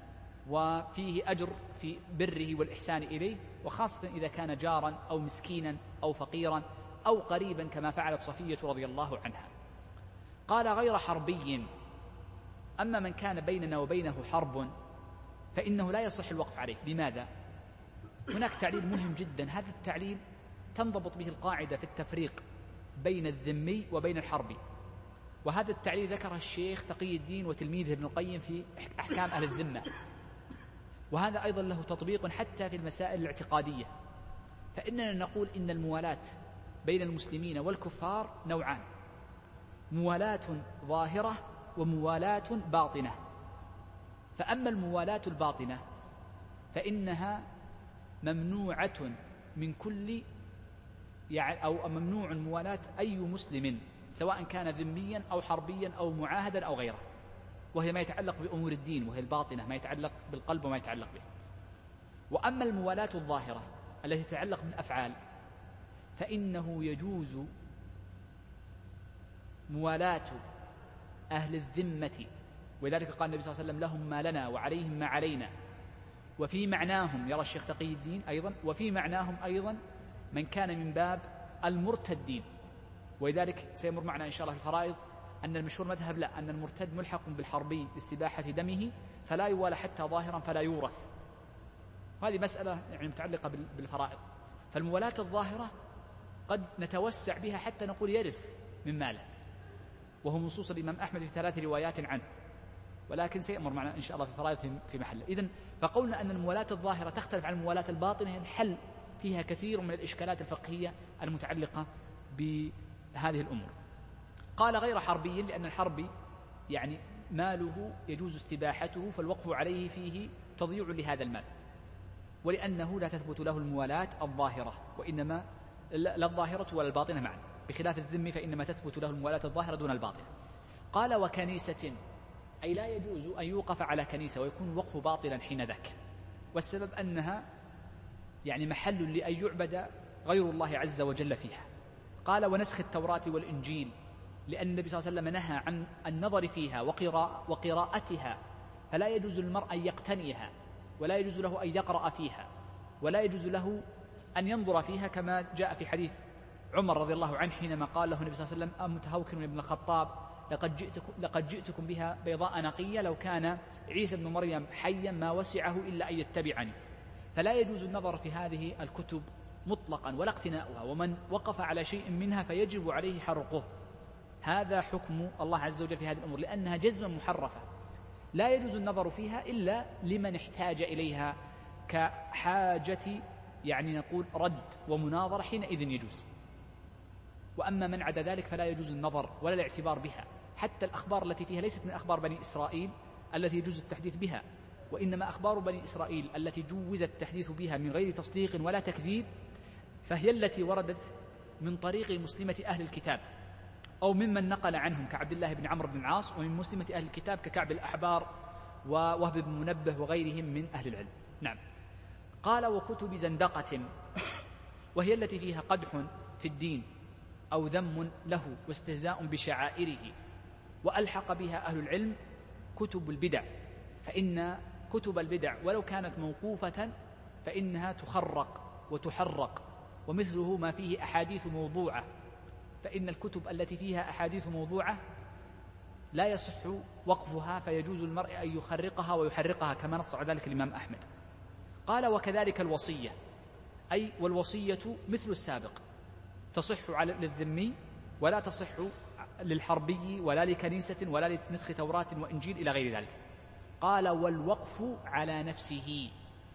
A: وفيه أجر في بره والإحسان إليه، وخاصة إذا كان جارا أو مسكينا أو فقيرا أو قريبا كما فعلت صفية رضي الله عنها. قال غير حربي، أما من كان بيننا وبينه حرب فإنه لا يصح الوقف عليه. لماذا؟ هناك تعليل مهم جدا، هذا التعليل تنضبط به القاعدة في التفريق بين الذمي وبين الحربي، وهذا التعليل ذكره الشيخ تقي الدين وتلميذه ابن القيم في أحكام أهل الذمة، وهذا أيضا له تطبيق حتى في المسائل الاعتقادية. فإننا نقول إن الموالاة بين المسلمين والكفار نوعان: موالاة ظاهرة وموالاة باطنة. فأما الموالاة الباطنة فإنها ممنوعة من كل يعني أو ممنوع موالاة أي مسلم سواء كان ذميا أو حربيا أو معاهدا أو غيره، وهي ما يتعلق بأمور الدين، وهي الباطنة ما يتعلق بالقلب وما يتعلق به. وأما الموالاة الظاهرة التي تتعلق بالأفعال فإنه يجوز موالاة أهل الذمة، ولذلك قال النبي صلى الله عليه وسلم: لهم ما لنا وعليهم ما علينا. وفي معناهم يرى الشيخ تقي الدين أيضا، وفي معناهم أيضا من كان من باب المرتدين، ولذلك سيمر معنا إن شاء الله في الفرائض أن المشهور مذهب لا، أن المرتد ملحق بالحربي لاستباحة دمه فلا يوالى حتى ظاهرا فلا يورث. هذه مسألة يعني متعلقة بالفرائض. فالموالاة الظاهرة قد نتوسع بها حتى نقول يرث من ماله، وهو منصوص الإمام أحمد في ثلاث روايات عنه، ولكن سيأمر معنا إن شاء الله في الفرائض في محله. إذن فقولنا أن الموالاة الظاهرة تختلف عن الموالاة الباطنة الحل فيها كثير من الإشكالات الفقهية المتعلقة بهذه الأمور. قال غير حربي، لأن الحربي يعني ماله يجوز استباحته فالوقف عليه فيه تضييع لهذا المال، ولأنه لا تثبت له الموالاة الظاهرة، وإنما لا الظاهرة ولا الباطنة معا، بخلاف الذم فإنما تثبت له الموالاة الظاهرة دون الباطنة. قال وكنيسة، أي لا يجوز أن يوقف على كنيسة ويكون الوقف باطلا حين ذاك، والسبب أنها يعني محل لأن يعبد غير الله عز وجل فيها. قال ونسخ التوراة والإنجيل، لأن النبي صلى الله عليه وسلم نهى عن النظر فيها وقراء وقراءتها، فلا يجوز للمرء أن يقتنيها، ولا يجوز له أن يقرأ فيها، ولا يجوز له أن ينظر فيها، كما جاء في حديث عمر رضي الله عنه حينما قال له النبي صلى الله عليه وسلم: أم متهوكن ابن الخطاب لقد جئتكم, لقد جئتكم بها بيضاء نقية، لو كان عيسى بن مريم حيا ما وسعه إلا أن يتبعني. فلا يجوز النظر في هذه الكتب مطلقا ولا اقتناؤها، ومن وقف على شيء منها فيجب عليه حرقه. هذا حكم الله عز وجل في هذه الأمور، لأنها جزما محرفة لا يجوز النظر فيها إلا لمن احتاج إليها كحاجة يعني نقول رد ومناظرة، حينئذ يجوز. وأما من عدا ذلك فلا يجوز النظر ولا الاعتبار بها. حتى الأخبار التي فيها ليست من أخبار بني إسرائيل التي يجوز التحديث بها، وإنما أخبار بني إسرائيل التي جوز التحديث بها من غير تصديق ولا تكذيب، فهي التي وردت من طريق مسلمة أهل الكتاب أو ممن نقل عنهم كعبد الله بن عمرو بن العاص، ومن مسلمة أهل الكتاب ككعب الأحبار ووهب بن منبه وغيرهم من أهل العلم. نعم. قال وكتب زندقة، وهي التي فيها قدح في الدين أو ذم له واستهزاء بشعائره، وألحق بها أهل العلم كتب البدع، فإن كتب البدع ولو كانت موقوفة فإنها تخرق وتحرق، ومثله ما فيه أحاديث موضوعة، فإن الكتب التي فيها أحاديث موضوعة لا يصح وقفها، فيجوز المرء أن يخرقها ويحرقها كما نص على ذلك الإمام أحمد. قال وكذلك الوصية، أي والوصية مثل السابق تصح على للذمي ولا تصح للحربي ولا لكنيسة ولا لنسخ توراة وإنجيل إلى غير ذلك. قال والوقف على نفسه،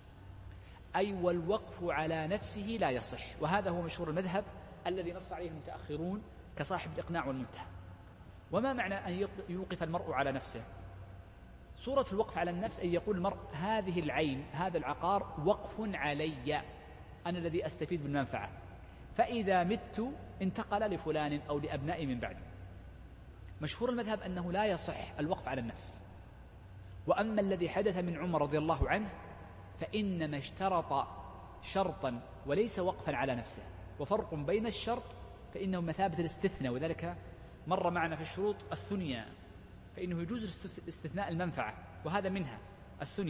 A: أي والوقف على نفسه لا يصح، وهذا هو مشهور المذهب الذي نص عليه المتأخرون كصاحب الإقناع والمنتهى. وما معنى أن يوقف المرء على نفسه؟ صورة الوقف على النفس أن يقول المرء هذه العين هذا العقار وقف علي، أنا الذي أستفيد بالمنفعة، فإذا مت انتقل لفلان أو لأبنائي من بعدي. مشهور المذهب أنه لا يصح الوقف على النفس. وأما الذي حدث من عمر رضي الله عنه فإنما اشترط شرطا وليس وقفا على نفسه، وفرق بين الشرط فإنه مثابة الاستثناء، وذلك مر معنا في الشروط الثنية، فإنه يجوز استثناء المنفعة، وهذا منها الثنية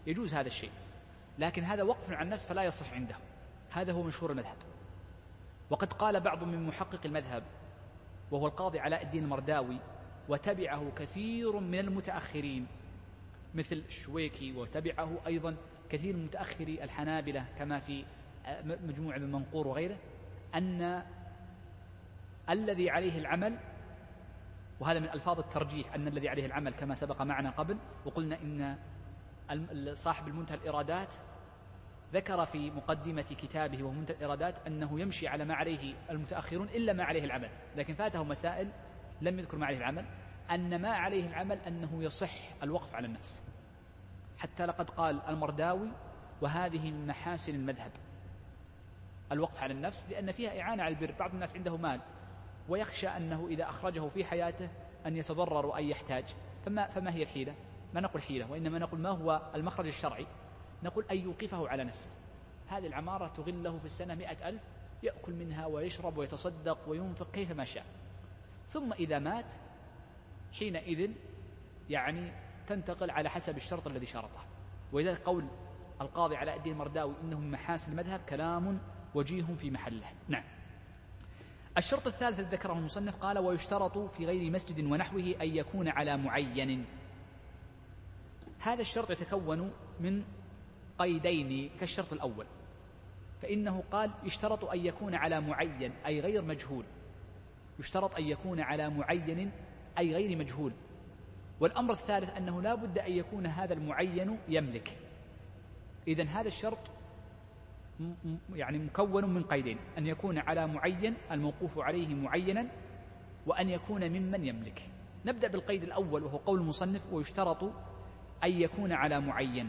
A: يجوز هذا الشيء، لكن هذا وقف عن النفس فلا يصح عنده. هذا هو مشهور المذهب. وقد قال بعض من محقق المذهب وهو القاضي علاء الدين المرداوي، وتبعه كثير من المتأخرين مثل الشويكي، وتبعه أيضا كثير من متأخري الحنابلة كما في مجموعة من منقور وغيره، أن الذي عليه العمل، وهذا من ألفاظ الترجيح، أن الذي عليه العمل كما سبق معنا قبل، وقلنا إن صاحب المنتهى الإرادات ذكر في مقدمة كتابه وهو منتهى الإرادات أنه يمشي على ما عليه المتأخرون إلا ما عليه العمل، لكن فاته مسائل لم يذكر ما عليه العمل. أن ما عليه العمل أنه يصح الوقف على النفس، حتى لقد قال المرداوي وهذه من محاسن المذهب الوقف على النفس، لأن فيها إعانة على البر. بعض الناس عنده مال ويخشى أنه إذا أخرجه في حياته أن يتضرر وأن يحتاج، فما, فما هي الحيلة؟ ما نقول حيلة، وإنما نقول ما هو المخرج الشرعي؟ نقول أن يوقفه على نفسه. هذه العمارة تغله في السنة مئة ألف، يأكل منها ويشرب ويتصدق وينفق كيفما شاء، ثم إذا مات حينئذ يعني تنتقل على حسب الشرط الذي شرطه. ولذلك قول القاضي علاء الدين المرداوي إنه من محاسن المذهب كلام وجيه في محله. نعم. الشرط الثالث الذي ذكره المصنف قال: ويشترط في غير مسجد ونحوه أن يكون على معين. هذا الشرط يتكون من قيدين كالشرط الأول، فإنه قال يشترط أن يكون على معين أي غير مجهول، يشترط أن يكون على معين أي غير مجهول. والأمر الثالث أنه لا بد أن يكون هذا المعين يملك. إذن هذا الشرط يعني مكون من قيدين: أن يكون على معين الموقوف عليه معينا، وأن يكون ممن يملك. نبدأ بالقيد الأول وهو قول المصنف: ويشترط أن يكون على معين.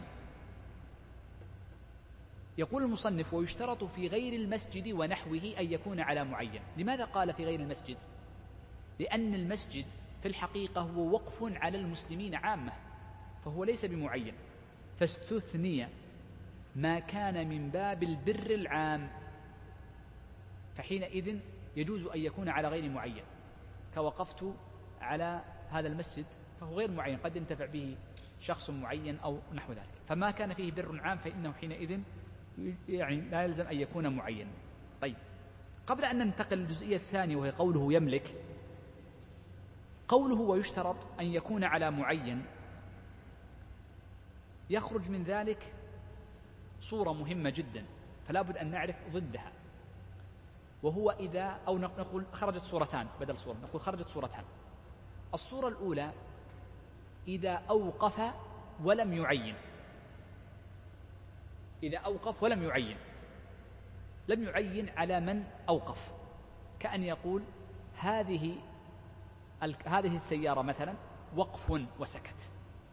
A: يقول المصنف: ويشترط في غير المسجد ونحوه أن يكون على معين. لماذا قال في غير المسجد؟ لأن المسجد في الحقيقة هو وقف على المسلمين عامة، فهو ليس بمعين، فاستثني ما كان من باب البر العام، فحينئذ يجوز أن يكون على غير معين. كوقفت على هذا المسجد فهو غير معين، قد ينتفع به شخص معين أو نحو ذلك، فما كان فيه بر عام فإنه حينئذ يعني لا يلزم أن يكون معين. طيب، قبل أن ننتقل للجزئية الثانية وهي قوله يملك، قوله ويشترط أن يكون على معين يخرج من ذلك صورة مهمة جدا، فلا بد أن نعرف ضدها، وهو إذا أو نقول خرجت صورتان بدل صورة، نقول خرجت صورتان. الصورة الأولى إذا أوقف ولم يعين، إذا أوقف ولم يعين، لم يعين على من أوقف، كأن يقول هذه هذه السيارة مثلا وقف وسكت،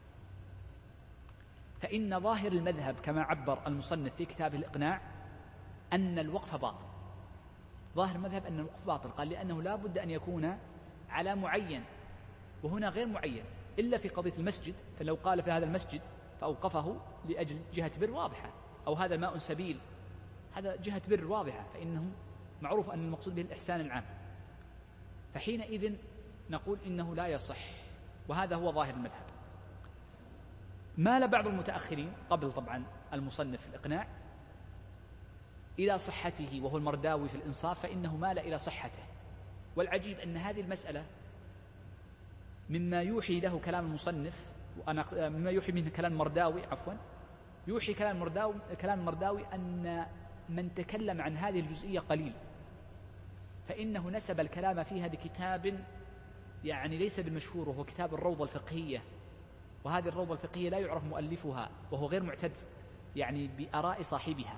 A: فإن ظاهر المذهب كما عبر المصنف في كتابه الإقناع أن الوقف باطل. ظاهر المذهب أن الوقف باطل، قال لأنه لا بد أن يكون على معين، وهنا غير معين إلا في قضية المسجد. فلو قال في هذا المسجد فأوقفه لأجل جهة بر واضحة، أو هذا ماء سبيل، هذا جهة بر واضحة، فإنه معروف أن المقصود به الإحسان العام، فحينئذ نقول إنه لا يصح، وهذا هو ظاهر المذهب. مال بعض المتأخرين قبل طبعا المصنف في الإقناع إلى صحته، وهو المرداوي في الإنصاف، فإنه مال إلى صحته. والعجيب أن هذه المسألة مما يوحي له كلام المصنف، وأنا مما يوحي منه كلام المرداوي عفوا يوحي كلام المرداوي كلام المرداوي أن من تكلم عن هذه الجزئية قليل، فإنه نسب الكلام فيها لكتاب يعني ليس بالمشهور، وهو كتاب الروضة الفقهية، وهذه الروضة الفقهية لا يعرف مؤلفها، وهو غير معتد يعني بآراء صاحبها،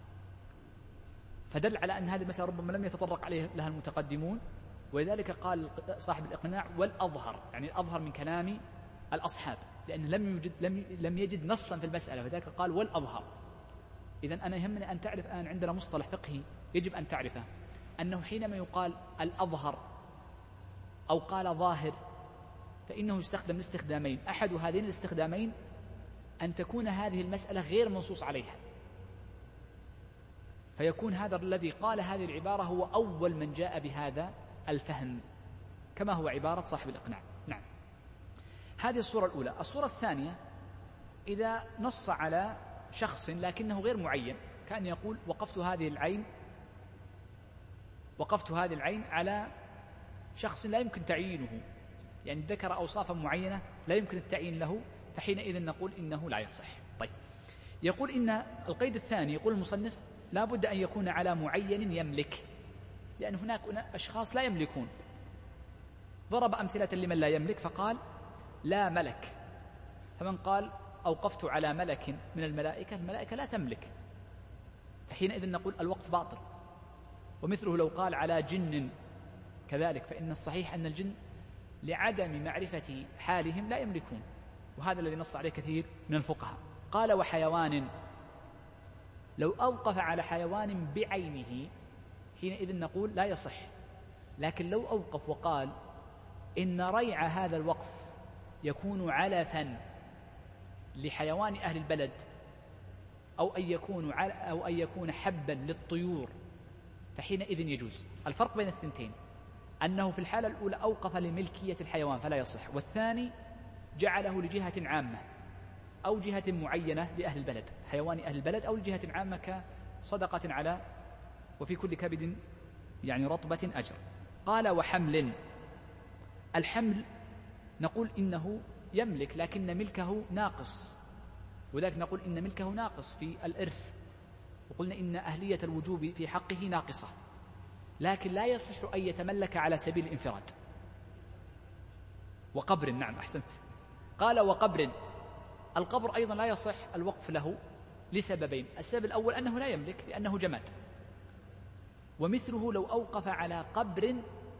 A: فدل على أن هذه المسألة ربما لم يتطرق عليها لها المتقدمون. ولذلك قال صاحب الإقناع والأظهر، يعني الأظهر من كلام الأصحاب، لأنه لم يوجد لم لم يجد نصا في المسألة، فذلك قال والأظهر. إذن أنا يهمني أن تعرف الآن عندنا مصطلح فقهي يجب أن تعرفه، أنه حينما يقال الأظهر أو قال ظاهر فإنه يستخدم لاستخدامين: أحد هذين الاستخدامين أن تكون هذه المسألة غير منصوص عليها، فيكون هذا الذي قال هذه العبارة هو أول من جاء بهذا الفهم، كما هو عبارة صاحب الإقناع. نعم، هذه الصورة الأولى. الصورة الثانية إذا نص على شخص لكنه غير معين، كان يقول وقفت هذه العين وقفت هذه العين على شخص لا يمكن تعيينه، يعني ذكر أوصافا معينة لا يمكن التعيين له، فحينئذ نقول إنه لا يصح. طيب، يقول إن القيد الثاني، يقول المصنف لا بد أن يكون على معين يملك، لأن هناك أشخاص لا يملكون. ضرب أمثلة لمن لا يملك فقال لا ملك، فمن قال أوقفت على ملك من الملائكة، الملائكة لا تملك، فحينئذ نقول الوقف باطل. ومثله لو قال على جن كذلك، فإن الصحيح أن الجن لعدم معرفة حالهم لا يملكون، وهذا الذي نص عليه كثير من الفقهاء. قال وحيوان، لو أوقف على حيوان بعينه حينئذ نقول لا يصح. لكن لو أوقف وقال إن ريع هذا الوقف يكون علفا لحيوان أهل البلد، أو أن يكون أو أن يكون حبا للطيور، فحينئذ يجوز. الفرق بين الثنتين أنه في الحالة الأولى أوقف لملكية الحيوان فلا يصح، والثاني جعله لجهة عامة أو جهة معينة لأهل البلد، حيوان أهل البلد، أو لجهة عامة كصدقة على وفي كل كبد يعني رطبة أجر. قال وحمل، الحمل نقول إنه يملك لكن ملكه ناقص، وذلك نقول إن ملكه ناقص في الإرث، وقلنا إن أهلية الوجوب في حقه ناقصة، لكن لا يصح أن يتملك على سبيل الانفراد. وقبر، نعم أحسنت، قال وقبر، القبر أيضا لا يصح الوقف له لسببين: السبب الأول أنه لا يملك لأنه جماد، ومثله لو أوقف على قبر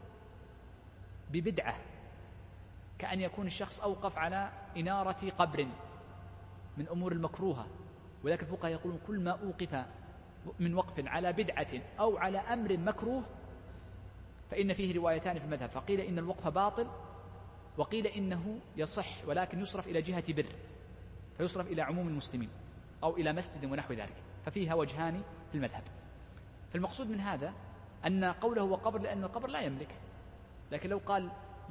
A: ببدعة، كأن يكون الشخص أوقف على إنارة قبر من أمور المكروهة، ولكن الفقهاء يقولون كل ما أوقف من وقف على بدعة أو على أمر مكروه فإن فيه روايتان في المذهب، فقيل إن الوقف باطل، وقيل إنه يصح ولكن يصرف إلى جهة بر، فيصرف إلى عموم المسلمين أو إلى مسجد ونحو ذلك، ففيها وجهان في المذهب. فالمقصود من هذا أن قوله وقبر لأن القبر لا يملك، لكن لو قال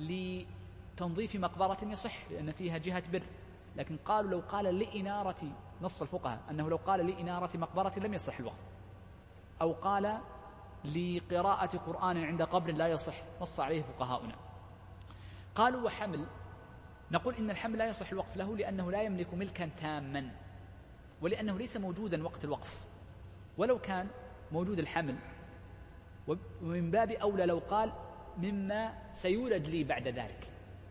A: لتنظيف مقبرة يصح لأن فيها جهة بر، لكن قالوا لو قال لإنارة، نص الفقهاء أنه لو قال لإنارة مقبرة لم يصح الوقف، أو قال لقراءة قرآن عند قبر لا يصح، نص عليه فقهاؤنا. قالوا وحمل، نقول إن الحمل لا يصح الوقف له لأنه لا يملك ملكا تاما، ولأنه ليس موجودا وقت الوقف، ولو كان موجود الحمل، ومن باب أولى لو قال مما سيولد لي بعد ذلك.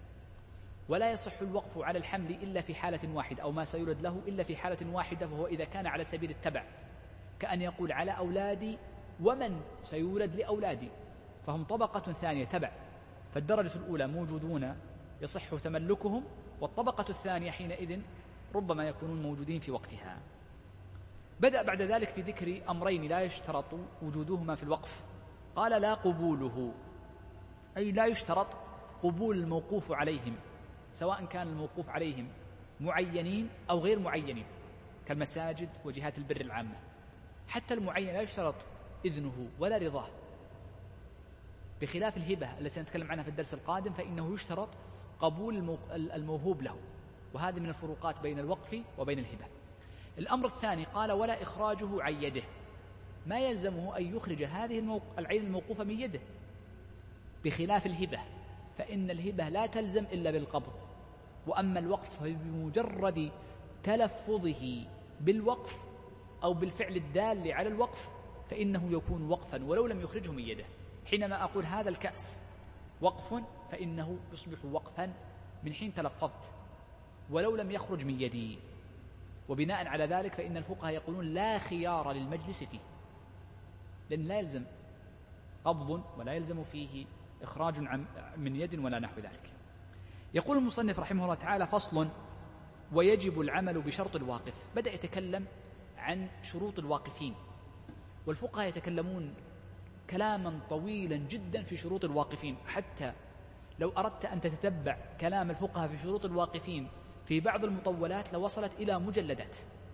A: ولا يصح الوقف على الحمل إلا في حالة واحدة، أو ما سيولد له إلا في حالة واحدة، وهو إذا كان على سبيل التبع، كأن يقول على أولادي ومن سيولد لأولادي، فهم طبقة ثانية تبع، فالدرجة الأولى موجودون يصح تملكهم، والطبقة الثانية حينئذ ربما يكونون موجودين في وقتها. بدأ بعد ذلك في ذكر أمرين لا يشترط وجودهما في الوقف. قال لا قبوله، أي لا يشترط قبول الموقوف عليهم، سواء كان الموقوف عليهم معينين أو غير معينين كالمساجد وجهات البر العامة. حتى المعين لا يشترط إذنه ولا رضاه، بخلاف الهبة التي سنتكلم عنها في الدرس القادم، فإنه يشترط قبول الموهوب له، وهذه من الفروقات بين الوقف وبين الهبة. الأمر الثاني قال ولا إخراجه عن يده، ما يلزمه أن يخرج هذه العين الموقوفة من يده، بخلاف الهبة، فإن الهبة لا تلزم إلا بالقبض، وأما الوقف بمجرد تلفظه بالوقف أو بالفعل الدال على الوقف فإنه يكون وقفا ولو لم يخرجه من يده. حينما أقول هذا الكأس وقف فإنه يصبح وقفا من حين تلفظت ولو لم يخرج من يدي، وبناء على ذلك فإن الفقهاء يقولون لا خيار للمجلس فيه، لأن لا يلزم قبض ولا يلزم فيه إخراج من يد ولا نحو ذلك. يقول المصنف رحمه الله تعالى: فصل: ويجب العمل بشرط الواقف. بدأ يتكلم عن شروط الواقفين، والفقهاء يتكلمون كلاما طويلا جدا في شروط الواقفين، حتى لو أردت أن تتتبع كلام الفقهاء في شروط الواقفين في بعض المطولات لوصلت إلى مجلدات،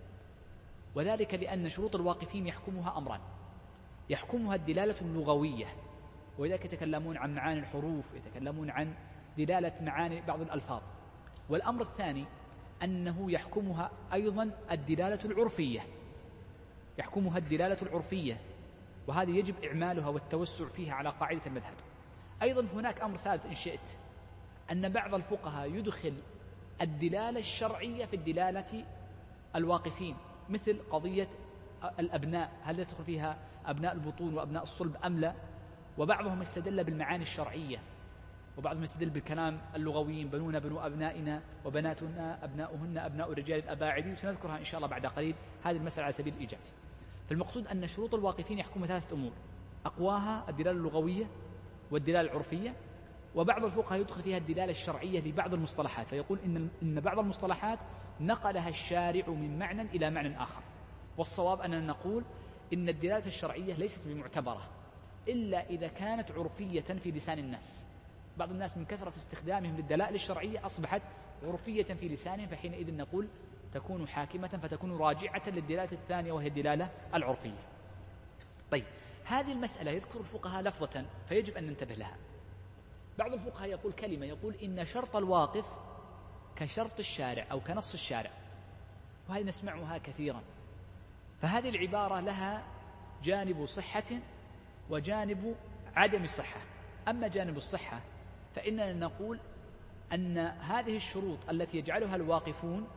A: وذلك لأن شروط الواقفين يحكمها أمران: يحكمها الدلالة اللغوية، ولذلك يتكلمون عن معاني الحروف، يتكلمون عن دلالة معاني بعض الألفاظ. والأمر الثاني أنه يحكمها أيضا الدلالة العرفية، يحكمها الدلالة العرفية، وهذه يجب إعمالها والتوسع فيها على قاعدة المذهب. أيضا هناك أمر ثالث إن شئت، أن بعض الفقهاء يدخل الدلالة الشرعية في الدلالة الواقفين، مثل قضية الأبناء، هل يدخل فيها أبناء البطون وأبناء الصلب أم لا؟ وبعضهم استدل بالمعاني الشرعية، وبعضهم يستدل بالكلام اللغويين، بنونا بنو أبنائنا وبناتنا أبناؤهن أبناء الرجال الأباعد، وسنذكرها إن شاء الله بعد قليل هذه المسألة على سبيل الإيجاز. فالمقصود أن شروط الواقفين يحكمها ثلاثة أمور، أقواها الدلالة اللغوية والدلالة العرفية، وبعض الفقهاء يدخل فيها الدلالة الشرعية لبعض المصطلحات، فيقول إن إن بعض المصطلحات نقلها الشارع من معنى إلى معنى آخر. والصواب أننا نقول إن الدلالة الشرعية ليست بمعتبرة إلا إذا كانت عرفية في لسان الناس. بعض الناس من كثرة استخدامهم للدلائل الشرعية أصبحت عرفية في لسانهم، فحينئذ نقول تكون حاكمة، فتكون راجعة للدلالة الثانية وهي الدلالة العرفية. طيب، هذه المسألة يذكر الفقهاء لفظة فيجب أن ننتبه لها. بعض الفقهاء يقول كلمة، يقول إن شرط الواقف كشرط الشارع أو كنص الشارع، وهذه نسمعها كثيرا. فهذه العبارة لها جانب صحة وجانب عدم صحة. أما جانب الصحة فإننا نقول أن هذه الشروط التي يجعلها الواقفون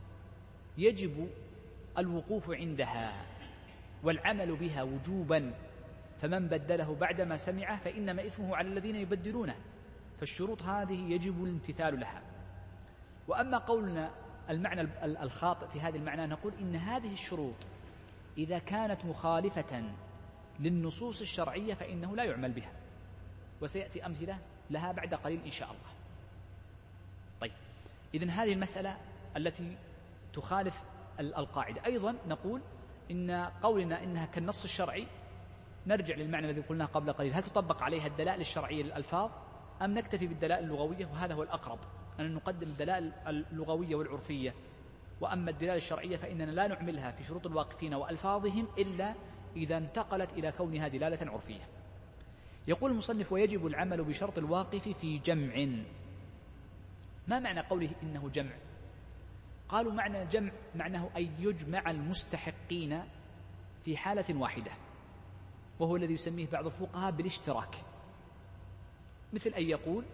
A: يجب الوقوف عندها والعمل بها وجوبا، فمن بدله بعدما سمعه فإنما إثمه على الذين يبدلونه. فالشروط هذه يجب الامتثال لها. وأما قولنا المعنى الخاطئ في هذا المعنى، نقول إن هذه الشروط إذا كانت مخالفة للنصوص الشرعية فإنه لا يعمل بها، وسيأتي أمثلة لها بعد قليل إن شاء الله. طيب، إذن هذه المسألة التي تخالف القاعدة. أيضا نقول إن قولنا إنها كالنص الشرعي، نرجع للمعنى الذي قلناه قبل قليل، هل تطبق عليها الدلائل الشرعية للألفاظ أم نكتفي بالدلائل اللغوية؟ وهذا هو الأقرب، أن نقدم الدلائل اللغوية والعرفية، وأما الدلائل الشرعية فإننا لا نعملها في شروط الواقفين وألفاظهم إلا إذا انتقلت إلى كونها دلالة عرفية. يقول المصنف: ويجب العمل بشرط الواقف في جمع. ما معنى قوله إنه جمع؟ قالوا معنى جمع معناه أن يجمع المستحقين في حالة واحدة، وهو الذي يسميه بعض الفقهاء بالاشتراك، مثل أن يقول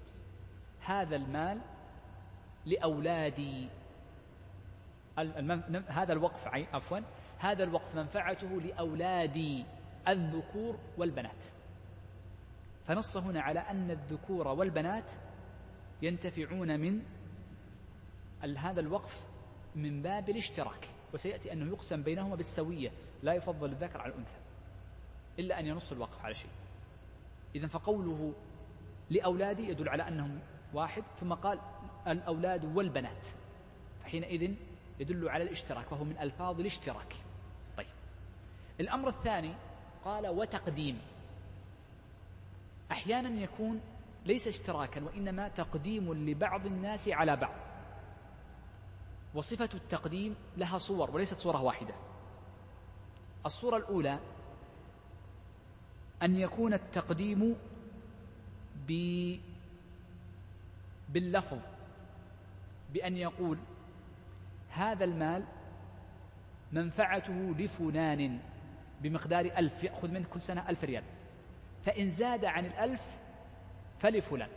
A: هذا المال لأولادي، هذا الوقف عفوا هذا الوقف منفعته لأولادي الذكور والبنات، فنص هنا على أن الذكور والبنات ينتفعون من هذا الوقف من باب الاشتراك، وسيأتي أنه يقسم بينهما بالسوية، لا يفضل الذكر على الأنثى إلا أن ينص الوقف على شيء. إذن فقوله لأولادي يدل على أنهم واحد، ثم قال الأولاد والبنات، فحينئذ يدل على الاشتراك، وهو من ألفاظ الاشتراك. طيب، الأمر الثاني قال وتقديم. أحيانا يكون ليس اشتراكا وإنما تقديم لبعض الناس على بعض، وصفة التقديم لها صور وليست صورة واحدة. الصورة الأولى أن يكون التقديم باللفظ، بأن يقول هذا المال منفعته لفلان بمقدار ألف، يأخذ منه كل سنة ألف ريال، فإن زاد عن الألف فلفلان.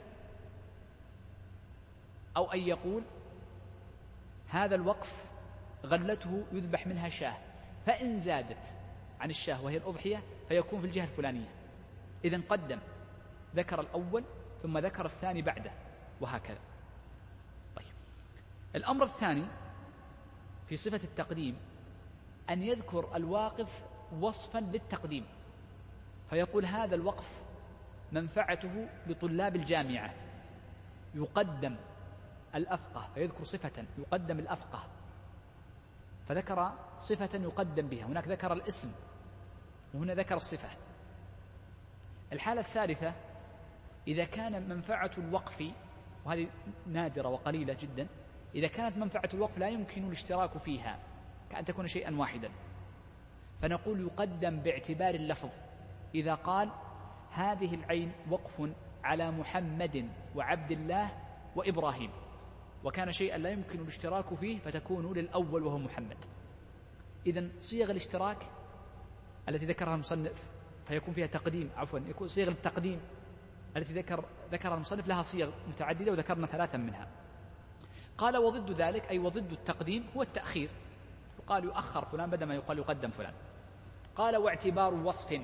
A: أو أن يقول هذا الوقف غلته يذبح منها شاه، فإن زادت عن الشاه وهي الأضحية فيكون في الجهة الفلانية. إذن قدم، ذكر الأول ثم ذكر الثاني بعده، وهكذا. طيب، الأمر الثاني في صفة التقديم أن يذكر الواقف وصفا للتقديم، فيقول هذا الوقف منفعته لطلاب الجامعة، يقدم الأفقه، فيذكر صفة يقدم الأفقه، فذكر صفة يقدم بها، هناك ذكر الاسم وهنا ذكر الصفة. الحالة الثالثة إذا كان منفعة الوقف، وهذه نادرة وقليلة جدا، إذا كانت منفعة الوقف لا يمكن الاشتراك فيها كأن تكون شيئا واحدا، فنقول يقدم باعتبار اللفظ. إذا قال هذه العين وقف على محمد وعبد الله وإبراهيم، وكان شيئا لا يمكن الاشتراك فيه فتكون للأول وهو محمد. إذن صيغ الاشتراك التي ذكرها المصنف فيكون فيها تقديم عفوا يكون صيغ التقديم التي ذكر ذكرها المصنف لها صيغ متعددة وذكرنا ثلاثا منها. قال وضد ذلك أي وضد التقديم هو التأخير، يقال يؤخر فلان بدل ما يقال يقدم فلان. قال واعتبار وصف،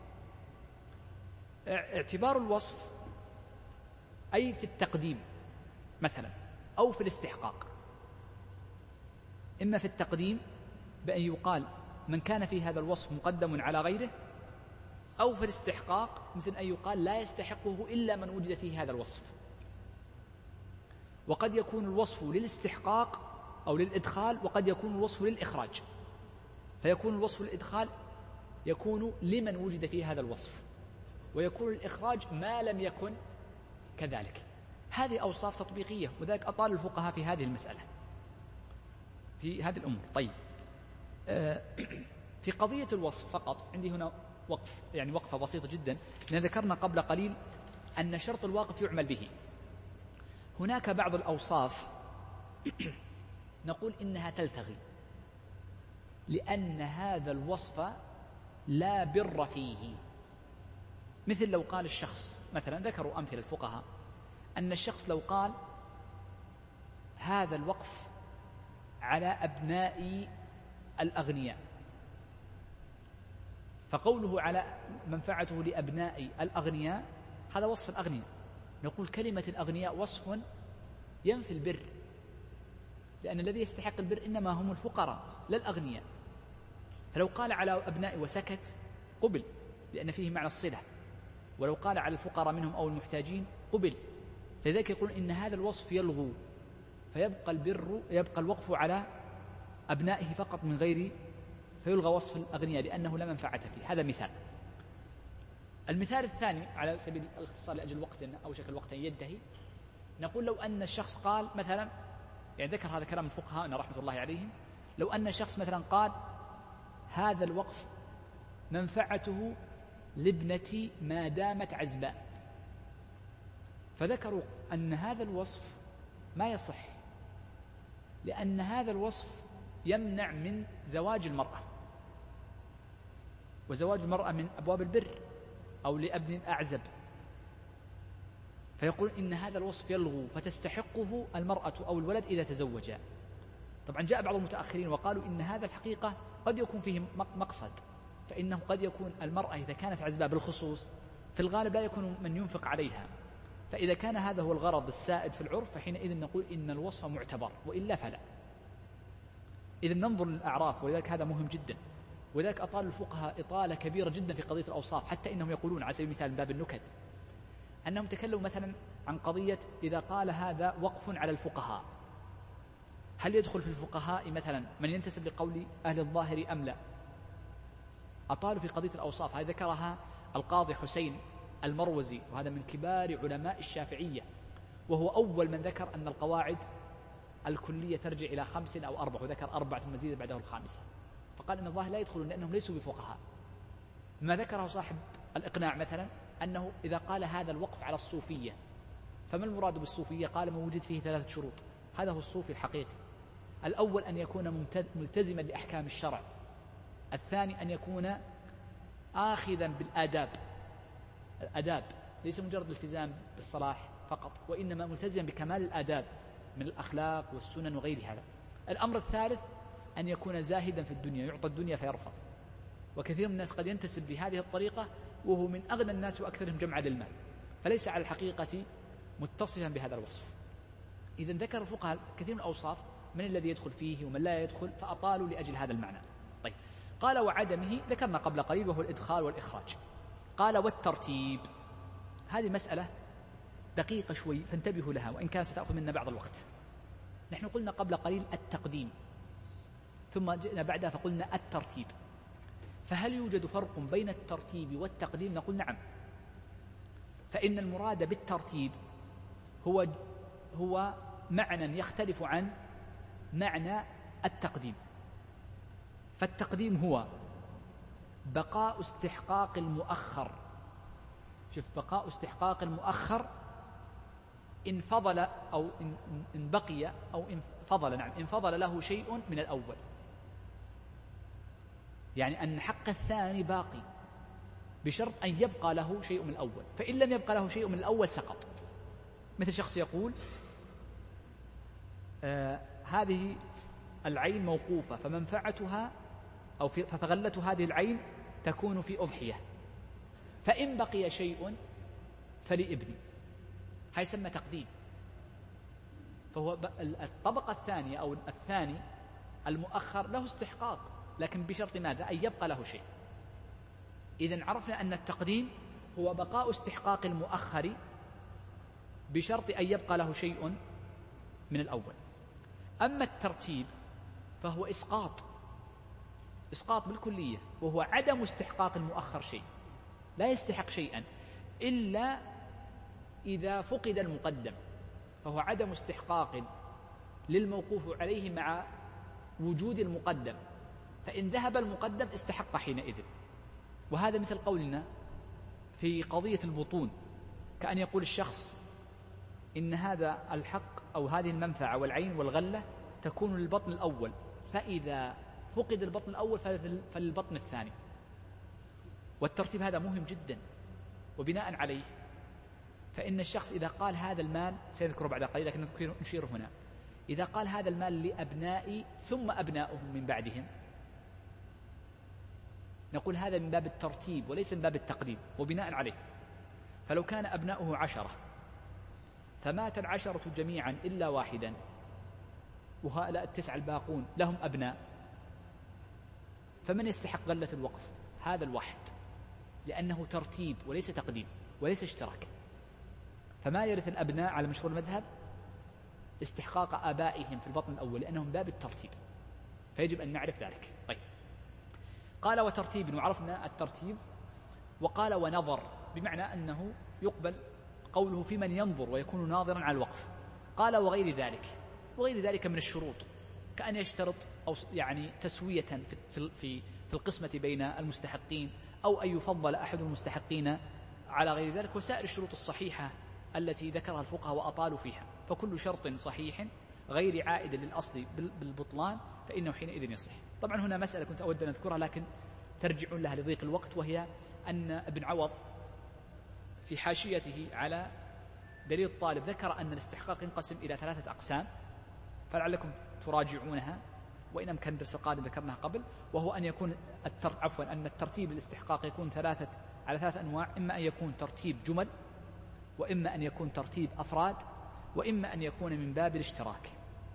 A: اعتبار الوصف أي في التقديم مثلا أو في الاستحقاق. إما في التقديم بأن يقال من كان في هذا الوصف مقدم على غيره، أو في الاستحقاق مثل أن يقال لا يستحقه إلا من وجد فيه هذا الوصف. وقد يكون الوصف للاستحقاق أو للإدخال، وقد يكون الوصف للإخراج، فيكون الوصف للإدخال يكون لمن وجد فيه هذا الوصف، ويكون الإخراج ما لم يكن كذلك. هذه أوصاف تطبيقية، وذلك أطال الفقهاء في هذه المسألة في هذه الأمور. طيب في قضية الوصف فقط عندي هنا وقف يعني وقفة بسيطة جدا، لأن ذكرنا قبل قليل أن شرط الواقف يعمل به. هناك بعض الأوصاف نقول إنها تلتغي لأن هذا الوصف لا بر فيه. مثل لو قال الشخص مثلا، ذكروا أمثلة الفقهاء أن الشخص لو قال هذا الوقف على أبناء الأغنياء، فقوله على منفعته لأبناء الأغنياء هذا وصف الأغنياء. نقول كلمة الأغنياء وصف ينفي البر، لأن الذي يستحق البر إنما هم الفقراء لا الأغنياء. فلو قال على أبناء وسكت قبل لأن فيه معنى الصلة، ولو قال على الفقراء منهم أو المحتاجين قبل. لذلك يقول إن هذا الوصف يلغو، فيبقى البر يبقى الوقف على أبنائه فقط من غير، فيلغى وصف الأغنياء لأنه لا منفعة فيه. هذا مثال. المثال الثاني على سبيل الاختصار لأجل وقت أو شكل وقت ينتهي، نقول لو أن الشخص قال مثلا، يعني ذكر هذا كلام الفقهاء رحمة الله عليهم، لو أن الشخص مثلا قال هذا الوقف منفعته لابنتي ما دامت عزباء، فذكروا أن هذا الوصف ما يصح، لأن هذا الوصف يمنع من زواج المرأة، وزواج المرأة من أبواب البر أو لابن أعزب، فيقول إن هذا الوصف يلغو فتستحقه المرأة أو الولد إذا تزوجا. طبعا جاء بعض المتأخرين وقالوا إن هذا الحقيقة قد يكون فيه مقصد، فإنه قد يكون المرأة إذا كانت عزباء بالخصوص في الغالب لا يكون من ينفق عليها، فإذا كان هذا هو الغرض السائد في العرف فحينئذ نقول إن الوصف معتبر، وإلا فلا. إذا ننظر للأعراف، ولذلك هذا مهم جدا. ولذلك أطال الفقهاء إطالة كبيرة جدا في قضية الأوصاف، حتى إنهم يقولون على سبيل المثال باب النكت أنهم تكلموا مثلا عن قضية إذا قال هذا وقف على الفقهاء، هل يدخل في الفقهاء مثلا من ينتسب لقول أهل الظاهر أم لا؟ أطالوا في قضية الأوصاف. هذه ذكرها القاضي حسين المروزي، وهذا من كبار علماء الشافعية، وهو أول من ذكر أن القواعد الكلية ترجع إلى خمس أو أربع، وذكر أربع ثم زيد بعده الخامسة، فقال أن الظاهر لا يدخلون لأنهم ليسوا بفقهاء. ما ذكره صاحب الإقناع مثلا أنه إذا قال هذا الوقف على الصوفية، فما المراد بالصوفية؟ قال ما وجد فيه ثلاثة شروط، هذا هو الصوفي الحقيقي. الأول أن يكون ملتزما لأحكام الشرع، الثاني أن يكون آخذا بالآداب، الآداب ليس مجرد الالتزام بالصلاح فقط، وإنما ملتزما بكمال الآداب من الأخلاق والسنن وغير هذا. الأمر الثالث أن يكون زاهدا في الدنيا، يعطى الدنيا فيرفض، وكثير من الناس قد ينتسب بهذه الطريقة وهو من أغنى الناس وأكثرهم جمعا للمال، فليس على الحقيقة متصفا بهذا الوصف. إذا ذكر الفقهاء كثير من الأوصاف من الذي يدخل فيه ومن لا يدخل، فأطالوا لأجل هذا المعنى. طيب، قال وعدمه ذكرنا قبل قليل وهو الإدخال والإخراج. قال والترتيب، هذه مسألة دقيقة شوي فانتبهوا لها وإن كان ستأخذ منا بعض الوقت. نحن قلنا قبل قليل التقديم، ثم جئنا بعدها فقلنا الترتيب، فهل يوجد فرق بين الترتيب والتقديم؟ نقول نعم، فإن المراد بالترتيب هو هو معنى يختلف عن معنى التقديم. فالتقديم هو بقاء استحقاق المؤخر، شوف، بقاء استحقاق المؤخر إن فضل أو إن بقي أو إن فضل نعم إن فضل له شيء من الأول، يعني أن حق الثاني باقي بشرط أن يبقى له شيء من الأول، فإن لم يبقى له شيء من الأول سقط. مثل شخص يقول آه هذه العين موقوفة فمنفعتها أو فغلة هذه العين تكون في أضحية، فإن بقي شيء فلابني، هاي يسمى تقديم. فهو الطبقة الثانية أو الثاني المؤخر له استحقاق، لكن بشرط ماذا؟ أن يبقى له شيء. إذن عرفنا أن التقديم هو بقاء استحقاق المؤخر بشرط أن يبقى له شيء من الأول. أما الترتيب فهو إسقاط إسقاط بالكلية، وهو عدم استحقاق المؤخر شيء، لا يستحق شيئا إلا إذا فقد المقدم، فهو عدم استحقاق للموقوف عليه مع وجود المقدم، فإن ذهب المقدم استحق حينئذ. وهذا مثل قولنا في قضية البطون، كأن يقول الشخص إن هذا الحق أو هذه المنفعة والعين والغلة تكون للبطن الأول، فإذا فقد البطن الأول فللبطن الثاني. والترتيب هذا مهم جدا، وبناء عليه فإن الشخص إذا قال هذا المال، سيذكره بعد قليل لكن نشير هنا، إذا قال هذا المال لأبنائي ثم أبناؤهم من بعدهم، نقول هذا من باب الترتيب وليس من باب التقديم. وبناء عليه فلو كان أبناؤه عشرة فمات العشرة جميعا إلا واحدا، وهؤلاء التسعة الباقون لهم أبناء، فمن يستحق غلة الوقف؟ هذا الواحد، لأنه ترتيب وليس تقديم وليس اشتراك. فما يرث الأبناء على مشهور المذهب استحقاق آبائهم في البطن الأول، لأنهم باب الترتيب، فيجب أن نعرف ذلك. طيب، قال وترتيب، وعرفنا الترتيب. وقال ونظر، بمعنى أنه يقبل قوله في من ينظر ويكون ناظرا على الوقف. قال وغير ذلك، وغير ذلك من الشروط، كأن يشترط أو يعني تسوية في في في القسمة بين المستحقين، أو أن يفضل أحد المستحقين على غير ذلك، وسائر الشروط الصحيحة التي ذكرها الفقهاء وأطالوا فيها. فكل شرط صحيح غير عائد للأصل بالبطلان فإنه حينئذ يصح. طبعا هنا مسألة كنت أود أن أذكرها لكن ترجعون لها لضيق الوقت، وهي أن ابن عوض في حاشيته على دليل الطالب ذكر أن الاستحقاق ينقسم إلى ثلاثة أقسام، فلعلكم تراجعونها، وإن أمكن درس القادم ذكرناها قبل، وهو أن يكون التر... عفوا أن الترتيب الاستحقاق يكون ثلاثة على ثلاث أنواع، إما أن يكون ترتيب جمل، وإما أن يكون ترتيب أفراد، وإما أن يكون من باب الاشتراك.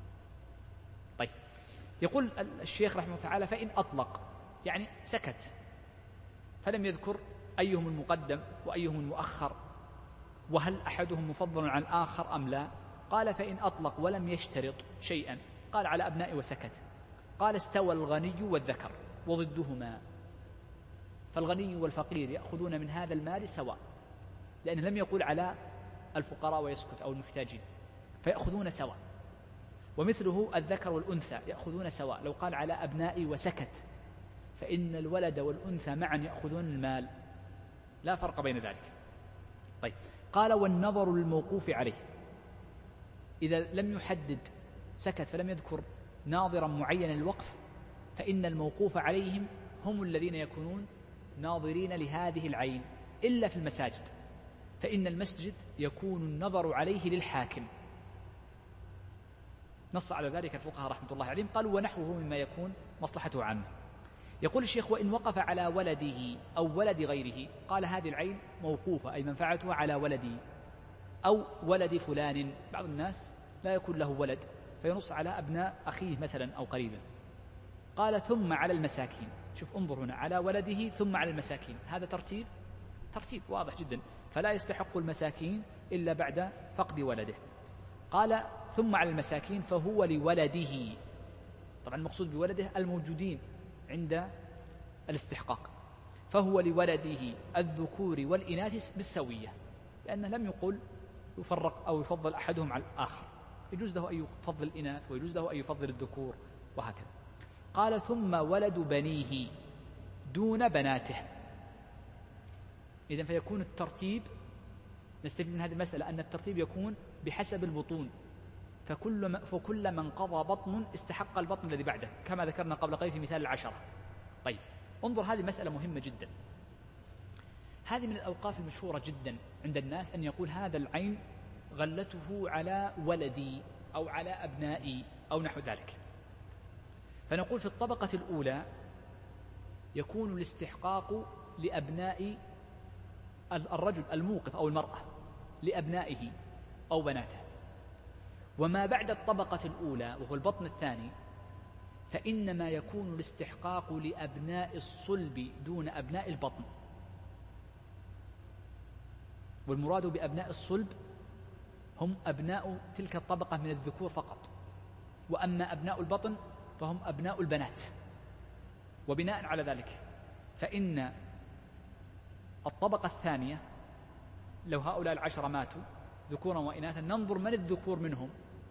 A: طيب، يقول الشيخ رحمه الله تعالى فإن أطلق، يعني سكت فلم يذكر أيهم المقدم وأيهم المؤخر، وهل أحدهم مفضل عن الآخر أم لا. قال فإن أطلق ولم يشترط شيئا، قال على أبنائي وسكت، قال استوى الغني والذكر وضدهما، فالغني والفقير يأخذون من هذا المال سواء، لأنه لم يقول على الفقراء ويسكت أو المحتاجين، فيأخذون سواء. ومثله الذكر والأنثى يأخذون سواء، لو قال على أبنائي وسكت فإن الولد والأنثى معا يأخذون المال، لا فرق بين ذلك. طيب، قال والنظر للموقوف عليه، إذا لم يحدد سكت فلم يذكر ناظرا معينا للوقف، فإن الموقوف عليهم هم الذين يكونون ناظرين لهذه العين، إلا في المساجد، فإن المسجد يكون النظر عليه للحاكم. نص على ذلك الفقهاء رحمة الله عليهم، قالوا ونحوه مما يكون مصلحته عامة. يقول الشيخ وإن وقف على ولده أو ولد غيره، قال هذه العين موقوفة أي منفعتها على ولدي أو ولد فلان. بعض الناس لا يكون له ولد فينص على أبناء أخيه مثلا أو قريبا. قال ثم على المساكين، شوف انظر هنا، على ولده ثم على المساكين، هذا ترتيب ترتيب واضح جدا، فلا يستحق المساكين إلا بعد فقد ولده. قال ثم على المساكين فهو لولده، طبعا المقصود بولده الموجودين عند الاستحقاق، فهو لولده الذكور والإناث بالسوية، لأنه لم يقل يفرق أو يفضل أحدهم على الآخر، يجوز له أن يفضل الإناث ويجوز له أن يفضل الذكور وهكذا. قال ثم ولد بنيه دون بناته، إذن فيكون الترتيب نستفيد من هذه المسألة أن الترتيب يكون بحسب البطون، فكل, فكل من قضى بطن استحق البطن الذي بعده، كما ذكرنا قبل قليل في مثال العشرة. طيب انظر، هذه مسألة مهمة جدا. هذه من الأوقاف المشهورة جدا عند الناس أن يقول هذا العين غلته على ولدي أو على أبنائي أو نحو ذلك. فنقول في الطبقة الأولى يكون الاستحقاق لأبناء الرجل الموقف أو المرأة، لأبنائه أو بناته. وما بعد الطبقة الأولى وهو البطن الثاني فإنما يكون الاستحقاق لأبناء الصلب دون أبناء البطن. والمراد بأبناء الصلب هم أبناء تلك الطبقة من الذكور فقط، وأما أبناء البطن فهم أبناء البنات. وبناء على ذلك فإن الطبقة الثانية لو هؤلاء العشرة ماتوا ذكورا وإناثا ننظر من الذكور منهم،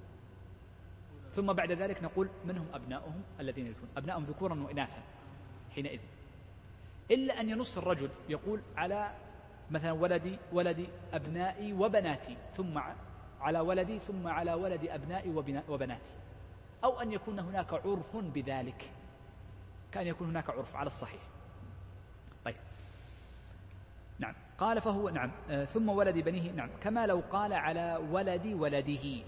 A: ثم بعد ذلك نقول من هم أبناؤهم الذين يرثون، أبناؤهم ذكورا وإناثا حينئذ. إلا أن ينص الرجل يقول على مثلا ولدي ولدي أبنائي وبناتي، ثم على ولدي ثم على ولد أبنائي وبناتي، أو أن يكون هناك عرف بذلك، كان يكون هناك عرف على الصحيح. طيب نعم، قال فهو نعم آه ثم ولد بنيه، نعم كما لو قال على ولد ولده.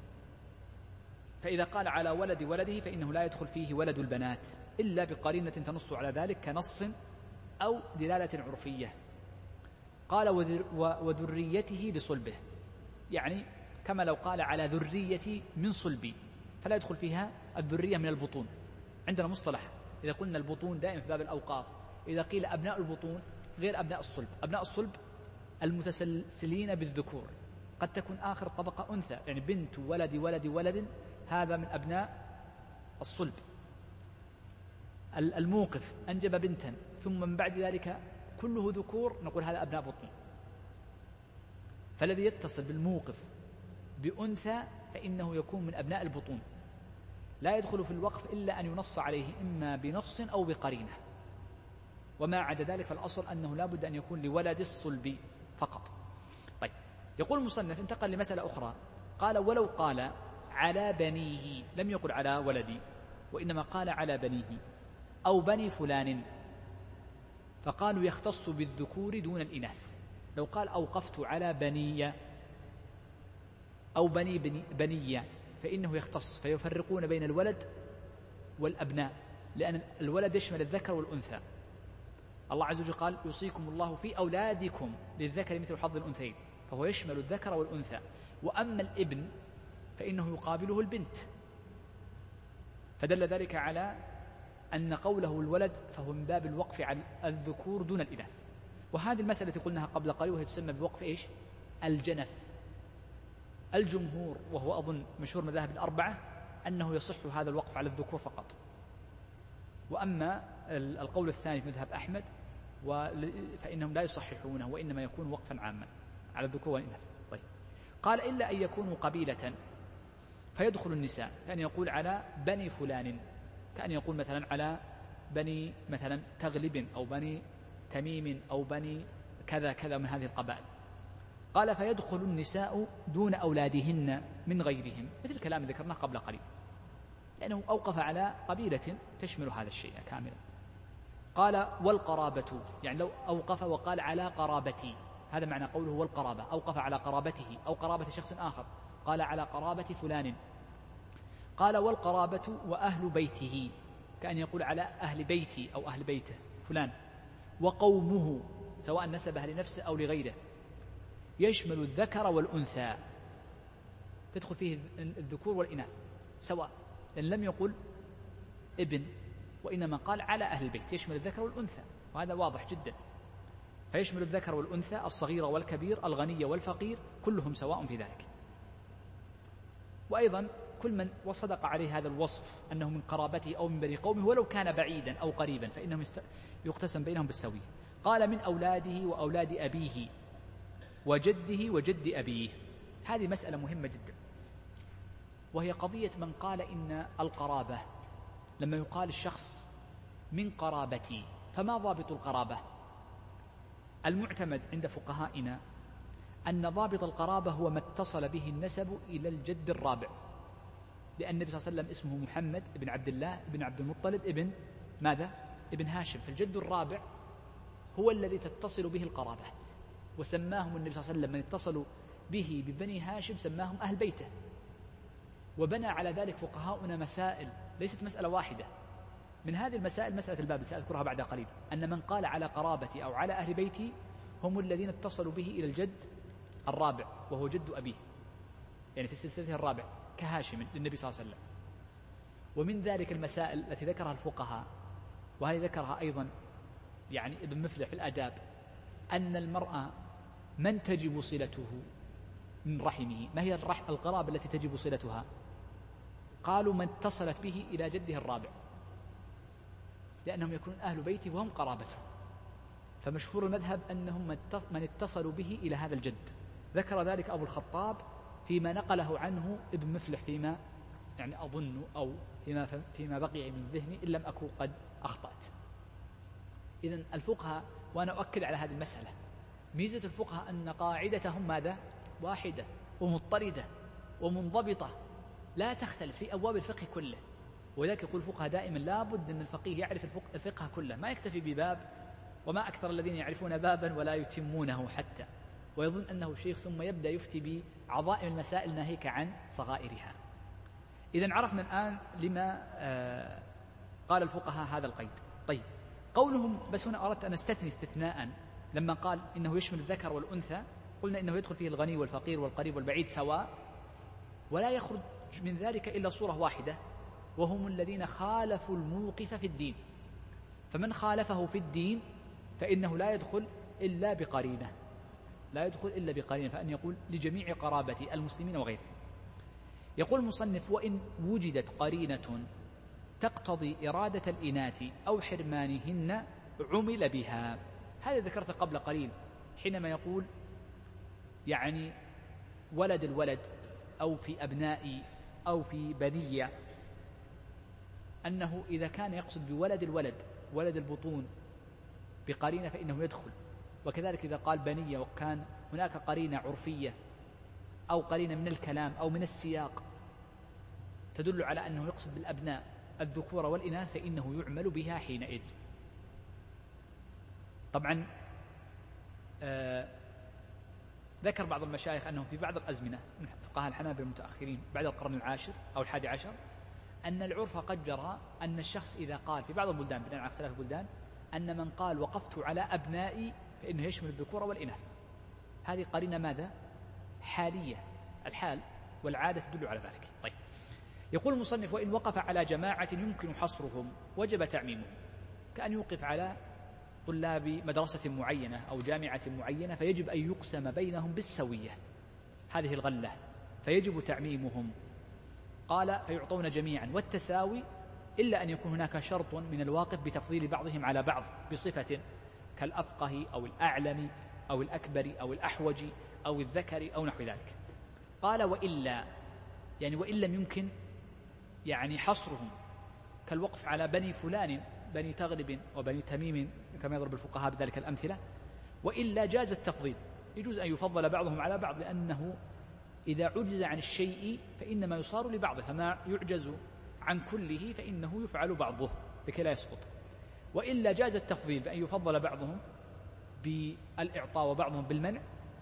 A: فإذا قال على ولد ولده فإنه لا يدخل فيه ولد البنات إلا بقرينة تنص على ذلك كنص أو دلالة عرفية. قال وذريته بصلبه، يعني كما لو قال على ذريتي من صلبي، فلا يدخل فيها الذرية من البطون. عندنا مصطلح إذا قلنا البطون دائما في باب الأوقاف، إذا قيل أبناء البطون غير أبناء الصلب. أبناء الصلب المتسلسلين بالذكور، قد تكون آخر طبقة أنثى، يعني بنت ولد ولد ولد، هذا من أبناء الصلب. الموقف أنجب بنتا ثم من بعد ذلك كله ذكور، نقول هذا أبناء بطن. فالذي يتصل بالموقف بأنثى فإنه يكون من أبناء البطون، لا يدخل في الوقف إلا أن ينص عليه إما بنص أو بقرينة، وما عدا ذلك فالأصل أنه لا بد أن يكون لولد الصلب فقط. طيب يقول المصنف انتقل لمسألة أخرى، قال ولو قال على بنيه، لم يقل على ولدي وإنما قال على بنيه أو بني فلان، فقالوا يختص بالذكور دون الإناث. لو قال أوقفت على بني أو بني بني, بني فإنه يختص، فيفرقون بين الولد والأبناء، لأن الولد يشمل الذكر والأنثى. الله عز وجل قال يوصيكم الله في أولادكم للذكر مثل حظ الأنثيين، فهو يشمل الذكر والأنثى. وأما الابن فإنه يقابله البنت، فدل ذلك على أن قوله الولد فهو من باب الوقف على الذكور دون الإناث. وهذه المسألة التي قلناها قبل قليل وهي تسمى بوقف إيش؟ الجنف. الجمهور وهو أظن مشهور مذاهب الأربعة أنه يصح هذا الوقف على الذكور فقط، وأما القول الثاني في مذهب أحمد فإنهم لا يصححونه وإنما يكون وقفا عاما على الذكور والإناث. طيب قال إلا أن يكونوا قبيلة فيدخل النساء، كأن يقول على بني فلان، كأن يقول مثلا على بني مثلا تغلب أو بني تميم أو بني كذا كذا من هذه القبائل. قال فيدخل النساء دون أولادهن من غيرهم، مثل كلام ذكرناه قبل قليل، لأنه أوقف على قبيلة تشمل هذا الشيء كاملا. قال والقرابة، يعني لو أوقف وقال على قرابتي، هذا معنى قوله والقرابة، أوقف على قرابته أو قرابة شخص آخر، قال على قرابة فلان. قال والقرابة وأهل بيته، كأن يقول على أهل بيتي أو أهل بيته فلان. وقومه سواء نسبها لنفسه أو لغيره، يشمل الذكر والأنثى، تدخل فيه الذكور والإناث سواء، لأن لم يقل ابن وإنما قال على أهل البيت، يشمل الذكر والأنثى، وهذا واضح جدا. فيشمل الذكر والأنثى، الصغير والكبير، الغني والفقير، كلهم سواء في ذلك. وأيضا كل من وصدق عليه هذا الوصف أنه من قرابته أو من بني قومه ولو كان بعيدا أو قريبا فإنهم يقتسم بينهم بالسوية. قال من أولاده وأولاد أبيه وجده وجد أبيه. هذه مسألة مهمة جدا، وهي قضية من قال إن القرابة، لما يقال الشخص من قرابتي، فما ضابط القرابة؟ المعتمد عند فقهائنا أن ضابط القرابة هو ما اتصل به النسب إلى الجد الرابع، لأن النبي صلى الله عليه وسلم اسمه محمد بن عبد الله بن عبد المطلب ابن ماذا؟ ابن هاشم، فالجد الرابع هو الذي تتصل به القرابة، وسماهم النبي صلى الله عليه وسلم من اتصلوا به ببني هاشم سماهم أهل بيته. وبنى على ذلك فقهاؤنا مسائل، ليست مسألة واحدة، من هذه المسائل مسألة الباب سأذكرها بعد قليل، أن من قال على قرابتي أو على أهل بيتي هم الذين اتصلوا به إلى الجد الرابع وهو جد أبيه، يعني في سلسلته الرابع كهاشم للنبي صلى الله عليه وسلم. ومن ذلك المسائل التي ذكرها الفقهاء، وهي ذكرها أيضا يعني ابن مفلح في الآداب، أن المرأة من تجب صلته من رحمه، ما هي القرابة التي تجب صلتها؟ قالوا من اتصلت به إلى جده الرابع، لأنهم يكونون أهل بيته وهم قرابته، فمشهور المذهب أنهم من اتصلوا به إلى هذا الجد. ذكر ذلك أبو الخطاب فيما نقله عنه ابن مفلح فيما يعني أظن أو فيما, فيما بقي من ذهني إن لم أكن قد أخطأت. إذن الفقهاء، وأنا أؤكد على هذه المسألة، ميزة الفقهاء أن قاعدتهم ماذا؟ واحدة ومضطردة ومنضبطة لا تختلف في أبواب الفقه كله. ولذلك يقول الفقهاء دائما لا بد أن الفقيه يعرف الفقه, الفقه كله، ما يكتفي بباب، وما أكثر الذين يعرفون بابا ولا يتمونه حتى، ويظن أنه شيخ ثم يبدأ يفتي بعظائم المسائل ناهيك عن صغائرها. إذن عرفنا الآن لما آه قال الفقهاء هذا القيد. طيب، قولهم، بس هنا أردت أن أستثني استثناء، لما قال إنه يشمل الذكر والأنثى قلنا إنه يدخل فيه الغني والفقير والقريب والبعيد سواء، ولا يخرج من ذلك إلا صورة واحدة، وهم الذين خالفوا الموقف في الدين. فمن خالفه في الدين فإنه لا يدخل إلا بقرينة، لا يدخل إلا بقرينة، فأن يقول لجميع قرابة المسلمين وغيرهم. يقول المصنف: وإن وجدت قرينة تقتضي إرادة الإناث أو حرمانهن عمل بها. هذا ذكرت قبل قليل حينما يقول يعني ولد الولد أو في أبنائي أو في بنية، أنه إذا كان يقصد بولد الولد ولد البطون بقرينة فإنه يدخل. وكذلك إذا قال بنية وكان هناك قرينة عرفية أو قرينة من الكلام أو من السياق تدل على أنه يقصد بالأبناء الذكور والإناث فإنه يعمل بها حينئذ. طبعا آه ذكر بعض المشايخ أنه في بعض الأزمنة من فقهاء الحنابلة المتأخرين بعد القرن العاشر أو الحادي عشر أن العرف قد جرى أن الشخص إذا قال في بعض البلدان بناء على اختلاف البلدان أن من قال وقفت على أبنائي فإنه يشمل الذكور والإناث. هذه قرينة ماذا؟ حالية، الحال والعادة تدل على ذلك. طيب، يقول المصنف: وإن وقف على جماعة يمكن حصرهم وجب تعميمهم، كأن يوقف على طلاب مدرسة معينة أو جامعة معينة فيجب أن يقسم بينهم بالسوية هذه الغلة فيجب تعميمهم. قال: فيعطون جميعا والتساوي إلا أن يكون هناك شرط من الواقف بتفضيل بعضهم على بعض بصفة كالأفقه أو الأعلم أو الأكبر أو الأحوج أو الذكر أو نحو ذلك. قال: وإلا، يعني وإن لم يمكن يعني حصرهم، كالوقف على بني فلان بني تغلب وبني تميم كما يضرب الفقهاء بذلك الأمثلة، وإلا جاز التفضيل، يجوز أن يفضل بعضهم على بعض، لأنه إذا عجز عن الشيء فإنما يصار لبعضه، فما يعجز عن كله فإنه يفعل بعضه لكي لا يسقط. وإلا جاز التفضيل بأن يفضل بعضهم بالإعطاء وبعضهم بالمنع،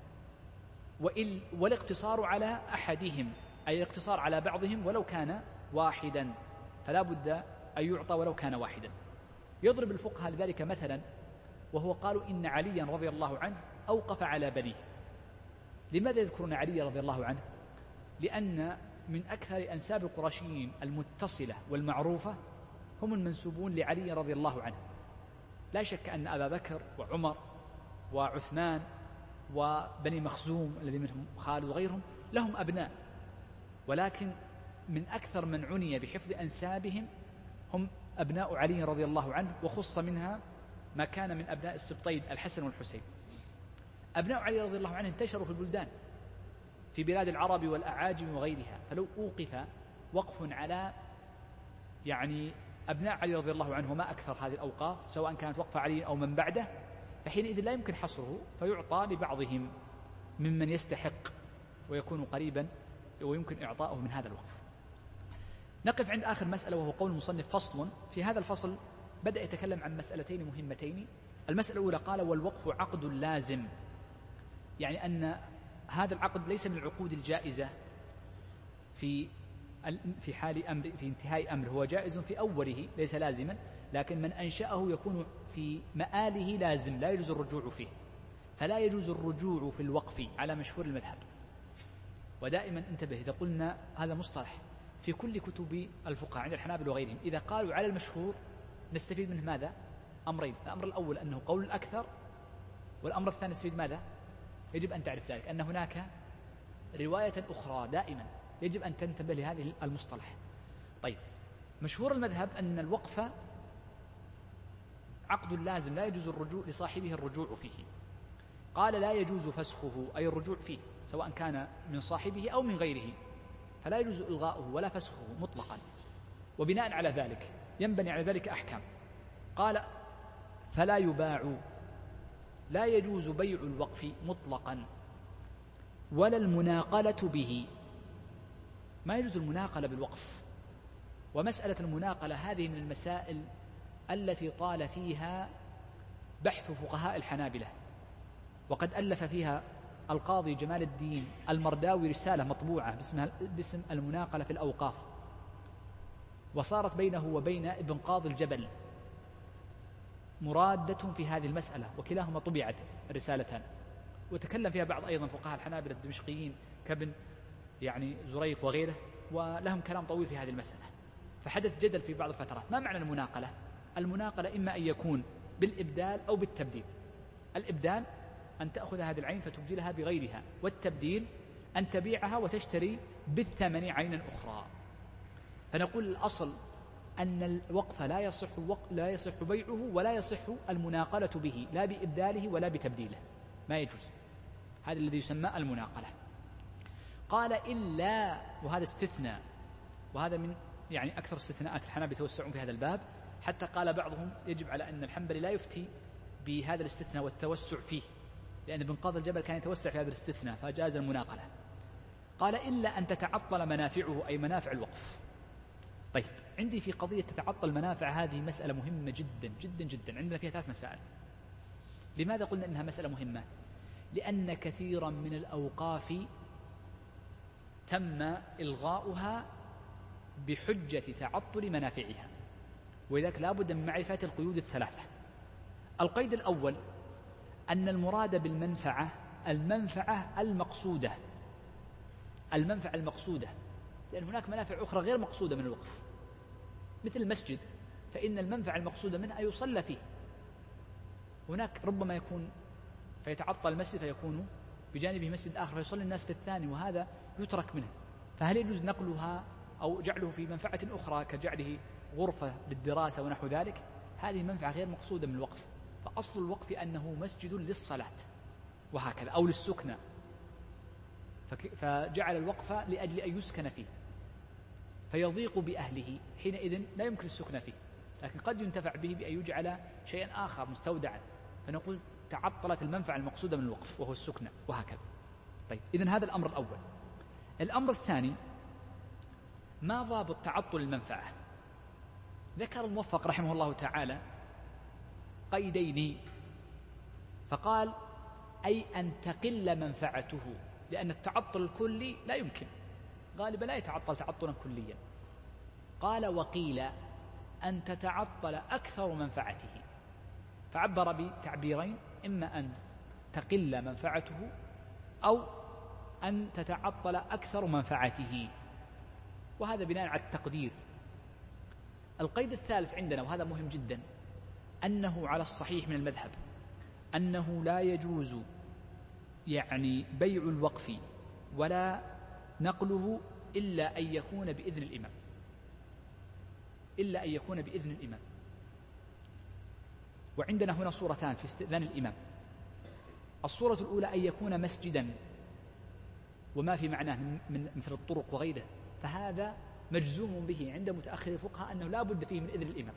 A: والاقتصار على أحدهم، أي الاقتصار على بعضهم ولو كان واحدا، فلا بد أن يعطى ولو كان واحدا. يضرب الفقهاء لذلك مثلا، وهو قالوا إن عليا رضي الله عنه أوقف على بنيه. لماذا يذكرون علي رضي الله عنه؟ لأن من أكثر أنساب القرشيين المتصلة والمعروفة هم المنسوبون لعلي رضي الله عنه. لا شك أن أبا بكر وعمر وعثمان وبني مخزوم الذي منهم خالد وغيرهم لهم أبناء، ولكن من أكثر من عني بحفظ أنسابهم هم أبناء علي رضي الله عنه، وخص منها ما كان من أبناء السبطين الحسن والحسين. أبناء علي رضي الله عنه انتشروا في البلدان في بلاد العرب والأعاجم وغيرها، فلو أوقف وقف على يعني أبناء علي رضي الله عنه ما أكثر هذه الأوقاف، سواء كانت وقف علي أو من بعده، فحينئذ لا يمكن حصره، فيعطى لبعضهم ممن يستحق ويكون قريبا ويمكن إعطاؤه من هذا الوقف. نقف عند آخر مسألة وهو قول المصنف: فصل. في هذا الفصل بدأ يتكلم عن مسألتين مهمتين. المسألة الأولى قال: والوقف عقد لازم، يعني أن هذا العقد ليس من العقود الجائزة في في حال أمر، في انتهاء أمر، هو جائز في أوله ليس لازما، لكن من أنشأه يكون في مآله لازم لا يجوز الرجوع فيه، فلا يجوز الرجوع في الوقف على مشهور المذهب. ودائما انتبه، إذا قلنا هذا مصطلح في كل كتب الفقهاء عند الحنابلة وغيرهم، إذا قالوا على المشهور نستفيد منه ماذا؟ أمرين: الأمر الأول أنه قول الأكثر، والأمر الثاني نستفيد ماذا؟ يجب أن تعرف ذلك، أن هناك رواية أخرى دائما يجب أن تنتبه لهذه المصطلح. طيب، مشهور المذهب أن الوقف عقد لازم لا يجوز الرجوع لصاحبه الرجوع فيه. قال: لا يجوز فسخه، أي الرجوع فيه، سواء كان من صاحبه أو من غيره، فلا يجوز إلغاؤه ولا فسخه مطلقا. وبناء على ذلك ينبني على ذلك أحكام. قال: فلا يباع، لا يجوز بيع الوقف مطلقا، ولا المناقلة به، ما يجوز المناقلة بالوقف. ومسألة المناقلة هذه من المسائل التي طال فيها بحث فقهاء الحنابلة، وقد ألف فيها القاضي جمال الدين المرداوي رسالة مطبوعة باسم المناقلة في الأوقاف، وصارت بينه وبين ابن قاضي الجبل مرادة في هذه المسألة، وكلاهما طبعت رسالتان، وتكلم فيها بعض أيضا فقهاء الحنابلة الدمشقيين كابن يعني زريق وغيره، ولهم كلام طويل في هذه المسألة. فحدث جدل في بعض الفترات: ما معنى المناقلة؟ المناقلة إما أن يكون بالإبدال أو بالتبديل. الإبدال أن تأخذ هذه العين فتبدلها بغيرها، والتبديل أن تبيعها وتشتري بالثمن عينا أخرى. فنقول الأصل أن الوقف لا يصح لا يصح بيعه ولا يصح المناقلة به، لا بإبداله ولا بتبديله، ما يجوز. هذا الذي يسمى المناقلة. قال: إلا، وهذا استثناء، وهذا من يعني أكثر استثناءات الحنابلة يتوسعون في هذا الباب، حتى قال بعضهم يجب على أن الحنبلي لا يفتي بهذا الاستثناء والتوسع فيه، لأن ابن قاضي الجبل كان يتوسع في هذا الاستثناء فجاز المناقلة. قال: إلا أن تتعطل منافعه، أي منافع الوقف. طيب، عندي في قضية تتعطل منافع هذه مسألة مهمة جدا جدا جدا، عندنا فيها ثلاث مسائل. لماذا قلنا إنها مسألة مهمة؟ لأن كثيرا من الأوقاف تم إلغاؤها بحجة تعطل منافعها، ولذلك لا بد من معرفة القيود الثلاثة. القيد الأول أن المراد بالمنفعة المنفعة المقصودة، المنفعة المقصودة، لأن هناك منافع أخرى غير مقصودة من الوقف، مثل المسجد، فإن المنفعة المقصودة منها يصلى فيه. هناك ربما يكون فيتعطل المسجد فيكون بجانبه مسجد آخر فيصلي الناس في الثاني، وهذا يترك منه، فهل يجوز نقلها أو جعله في منفعة أخرى كجعله غرفة للدراسة ونحو ذلك؟ هذه منفعة غير مقصودة من الوقف، فأصل الوقف أنه مسجد للصلاة وهكذا، أو للسكنة، فجعل الوقف لأجل أن يسكن فيه فيضيق بأهله، حينئذ لا يمكن السكن فيه، لكن قد ينتفع به بأن يجعل شيئا آخر مستودعا، فنقول تعطلت المنفعة المقصودة من الوقف وهو السكنة وهكذا. طيب، إذن هذا الأمر الأول. الأمر الثاني: ما ضابط تعطل المنفعة؟ ذكر الموفق رحمه الله تعالى قيدين، فقال: أي أن تقل منفعته، لأن التعطل الكلي لا يمكن، غالبا لا يتعطل تعطلا كليا. قال: وقيل أن تتعطل أكثر منفعته، فعبر بتعبيرين: إما أن تقل منفعته أو أن تتعطل أكثر منفعته، وهذا بناء على التقدير. القيد الثالث عندنا، وهذا مهم جدا، أنه على الصحيح من المذهب أنه لا يجوز يعني بيع الوقف ولا نقله إلا أن يكون بإذن الإمام، إلا أن يكون بإذن الإمام. وعندنا هنا صورتان في استئذان الإمام. الصورة الأولى أن يكون مسجدا وما في معناه من مثل الطرق وغيره، فهذا مجزوم به عند متأخر الفقهاء أنه لا بد فيه من إذن الإمام.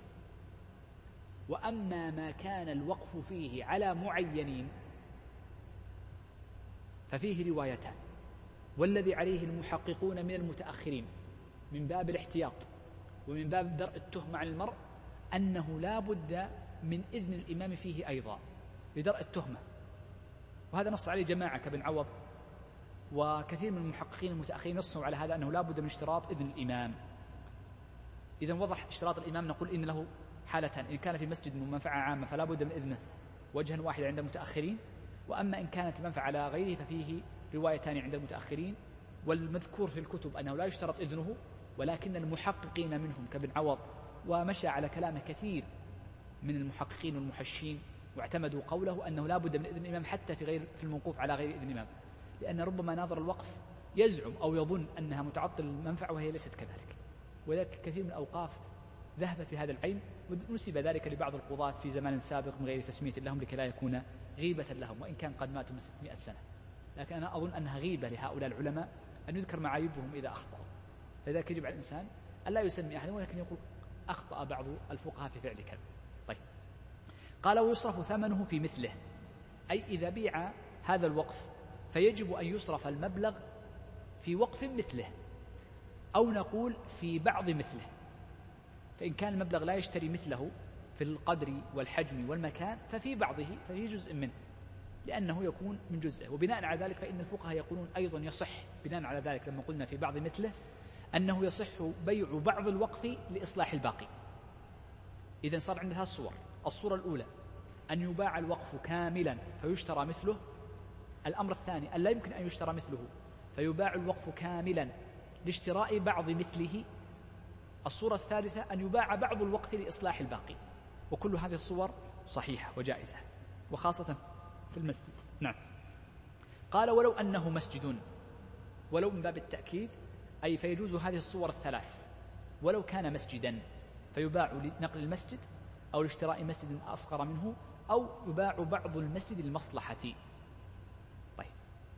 A: وأما ما كان الوقف فيه على معينين ففيه روايتان، والذي عليه المحققون من المتأخرين من باب الاحتياط ومن باب درء التهمة عن المرء أنه لا بد من إذن الإمام فيه أيضا لدرء التهمة، وهذا نص عليه جماعة كابن عوض وكثير من المحققين المتأخرين نصوا على هذا أنه لا بد من اشتراط إذن الإمام. إذا وضح اشتراط الإمام نقول إن له حالتان: إن كان في مسجد منفعة عامة فلا بد من إذنه وجها واحدا عند المتأخرين، وأما إن كانت المنفعة على غيره ففيه روايتان عند المتأخرين، والمذكور في الكتب أنه لا يشترط إذنه، ولكن المحققين منهم كابن عوض ومشى على كلامه كثير من المحققين والمحشين واعتمدوا قوله أنه لا بد من إذن الإمام حتى في غير في الموقوف على غير إذن الإمام، لأن ربما ناظر الوقف يزعم أو يظن أنها متعطل المنفعة وهي ليست كذلك. ولذلك كثير من الأوقاف ذهب في هذا العين، ونسب ذلك لبعض القضاة في زمان سابق من غير تسمية لهم لكي لا يكون غيبة لهم، وإن كان قد ماتوا من ستمائة سنة، لكن أنا أظن أنها غيبة لهؤلاء العلماء أن يذكر معايبهم إذا أخطأوا. لذلك يجب على الإنسان أن لا يسمي أحدا، ولكن يقول أخطأ بعض الفقهاء في فعل كذا. طيب، قال: ويصرف ثمنه في مثله، أي إذا بيع هذا الوقف فيجب أن يصرف المبلغ في وقف مثله، أو نقول في بعض مثله. فإن كان المبلغ لا يشتري مثله في القدر والحجم والمكان ففي بعضه ففي جزء منه، لأنه يكون من جزءه. وبناء على ذلك فإن الفقهاء يقولون أيضا يصح بناء على ذلك لما قلنا في بعض مثله أنه يصح بيع بعض الوقف لإصلاح الباقي. إذن صار عندها الصور: الصورة الأولى أن يباع الوقف كاملا فيشترى مثله. الأمر الثاني أن لا يمكن أن يشترى مثله فيباع الوقف كاملا لاشتراء بعض مثله. الصورة الثالثة أن يباع بعض الوقف لإصلاح الباقي. وكل هذه الصور صحيحة وجائزة، وخاصة في المسجد. نعم. قال: ولو أنه مسجد، ولو من باب التأكيد، أي فيجوز هذه الصور الثلاث ولو كان مسجدا، فيباع لنقل المسجد أو لاشتراء مسجد أصغر منه، أو يباع بعض المسجد للمصلحة. طيب.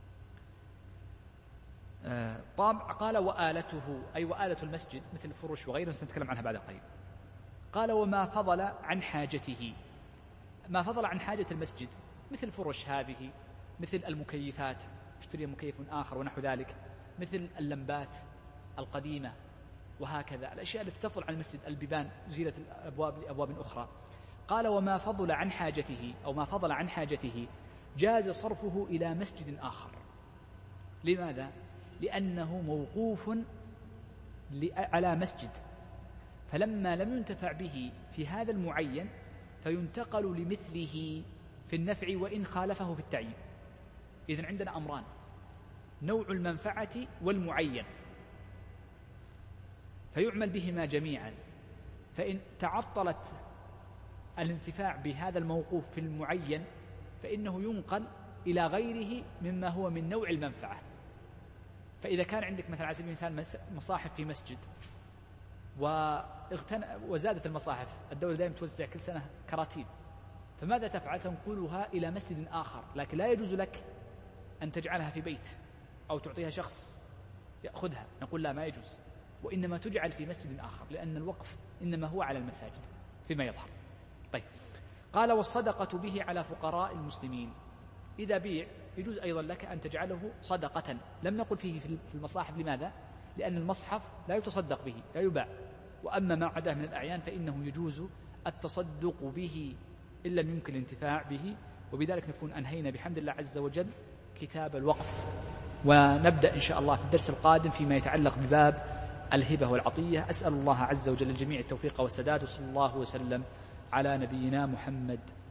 A: آه طابع. قال: وآلته، أي وآلة المسجد مثل الفرش وغيره سنتكلم عنها بعد قليل. قال: وما فضل عن حاجته، ما فضل عن حاجة المسجد مثل الفرش هذه، مثل المكيفات، اشتري مكيف آخر ونحو ذلك، مثل اللمبات القديمة، وهكذا الأشياء التي تفضل عن المسجد، البيبان زيلت الأبواب لأبواب أخرى. قال: وما فضل عن حاجته أو ما فضل عن حاجته جاز صرفه إلى مسجد آخر. لماذا؟ لأنه موقوف على مسجد، فلما لم ينتفع به في هذا المعين فينتقل لمثله في النفع وإن خالفه في التعيين. إذن عندنا أمران: نوع المنفعة والمعين، فيعمل بهما جميعا. فإن تعطلت الانتفاع بهذا الموقوف في المعين فإنه ينقل إلى غيره مما هو من نوع المنفعة. فإذا كان عندك مثلا على سبيل المثال مصاحف في مسجد وزادت المصاحف، الدولة دائما توزع كل سنة كراتين، فماذا تفعل؟ تنقلها إلى مسجد آخر، لكن لا يجوز لك أن تجعلها في بيت أو تعطيها شخص يأخذها، نقول لا، ما يجوز، وإنما تجعل في مسجد آخر، لأن الوقف إنما هو على المساجد فيما يظهر. طيب. قال: والصدقة به على فقراء المسلمين. إذا بيع يجوز أيضا لك أن تجعله صدقة. لم نقل فيه في المصاحف. لماذا؟ لأن المصحف لا يتصدق به، لا يباع. وأما ما عداه من الأعيان فإنه يجوز التصدق به إن لم يمكن الانتفاع به. وبذلك نكون أنهينا بحمد الله عز وجل كتاب الوقف، ونبدأ إن شاء الله في الدرس القادم فيما يتعلق بباب الهبة والعطية. أسأل الله عز وجل الجميع التوفيق والسداد، وصلى الله وسلم على نبينا محمد.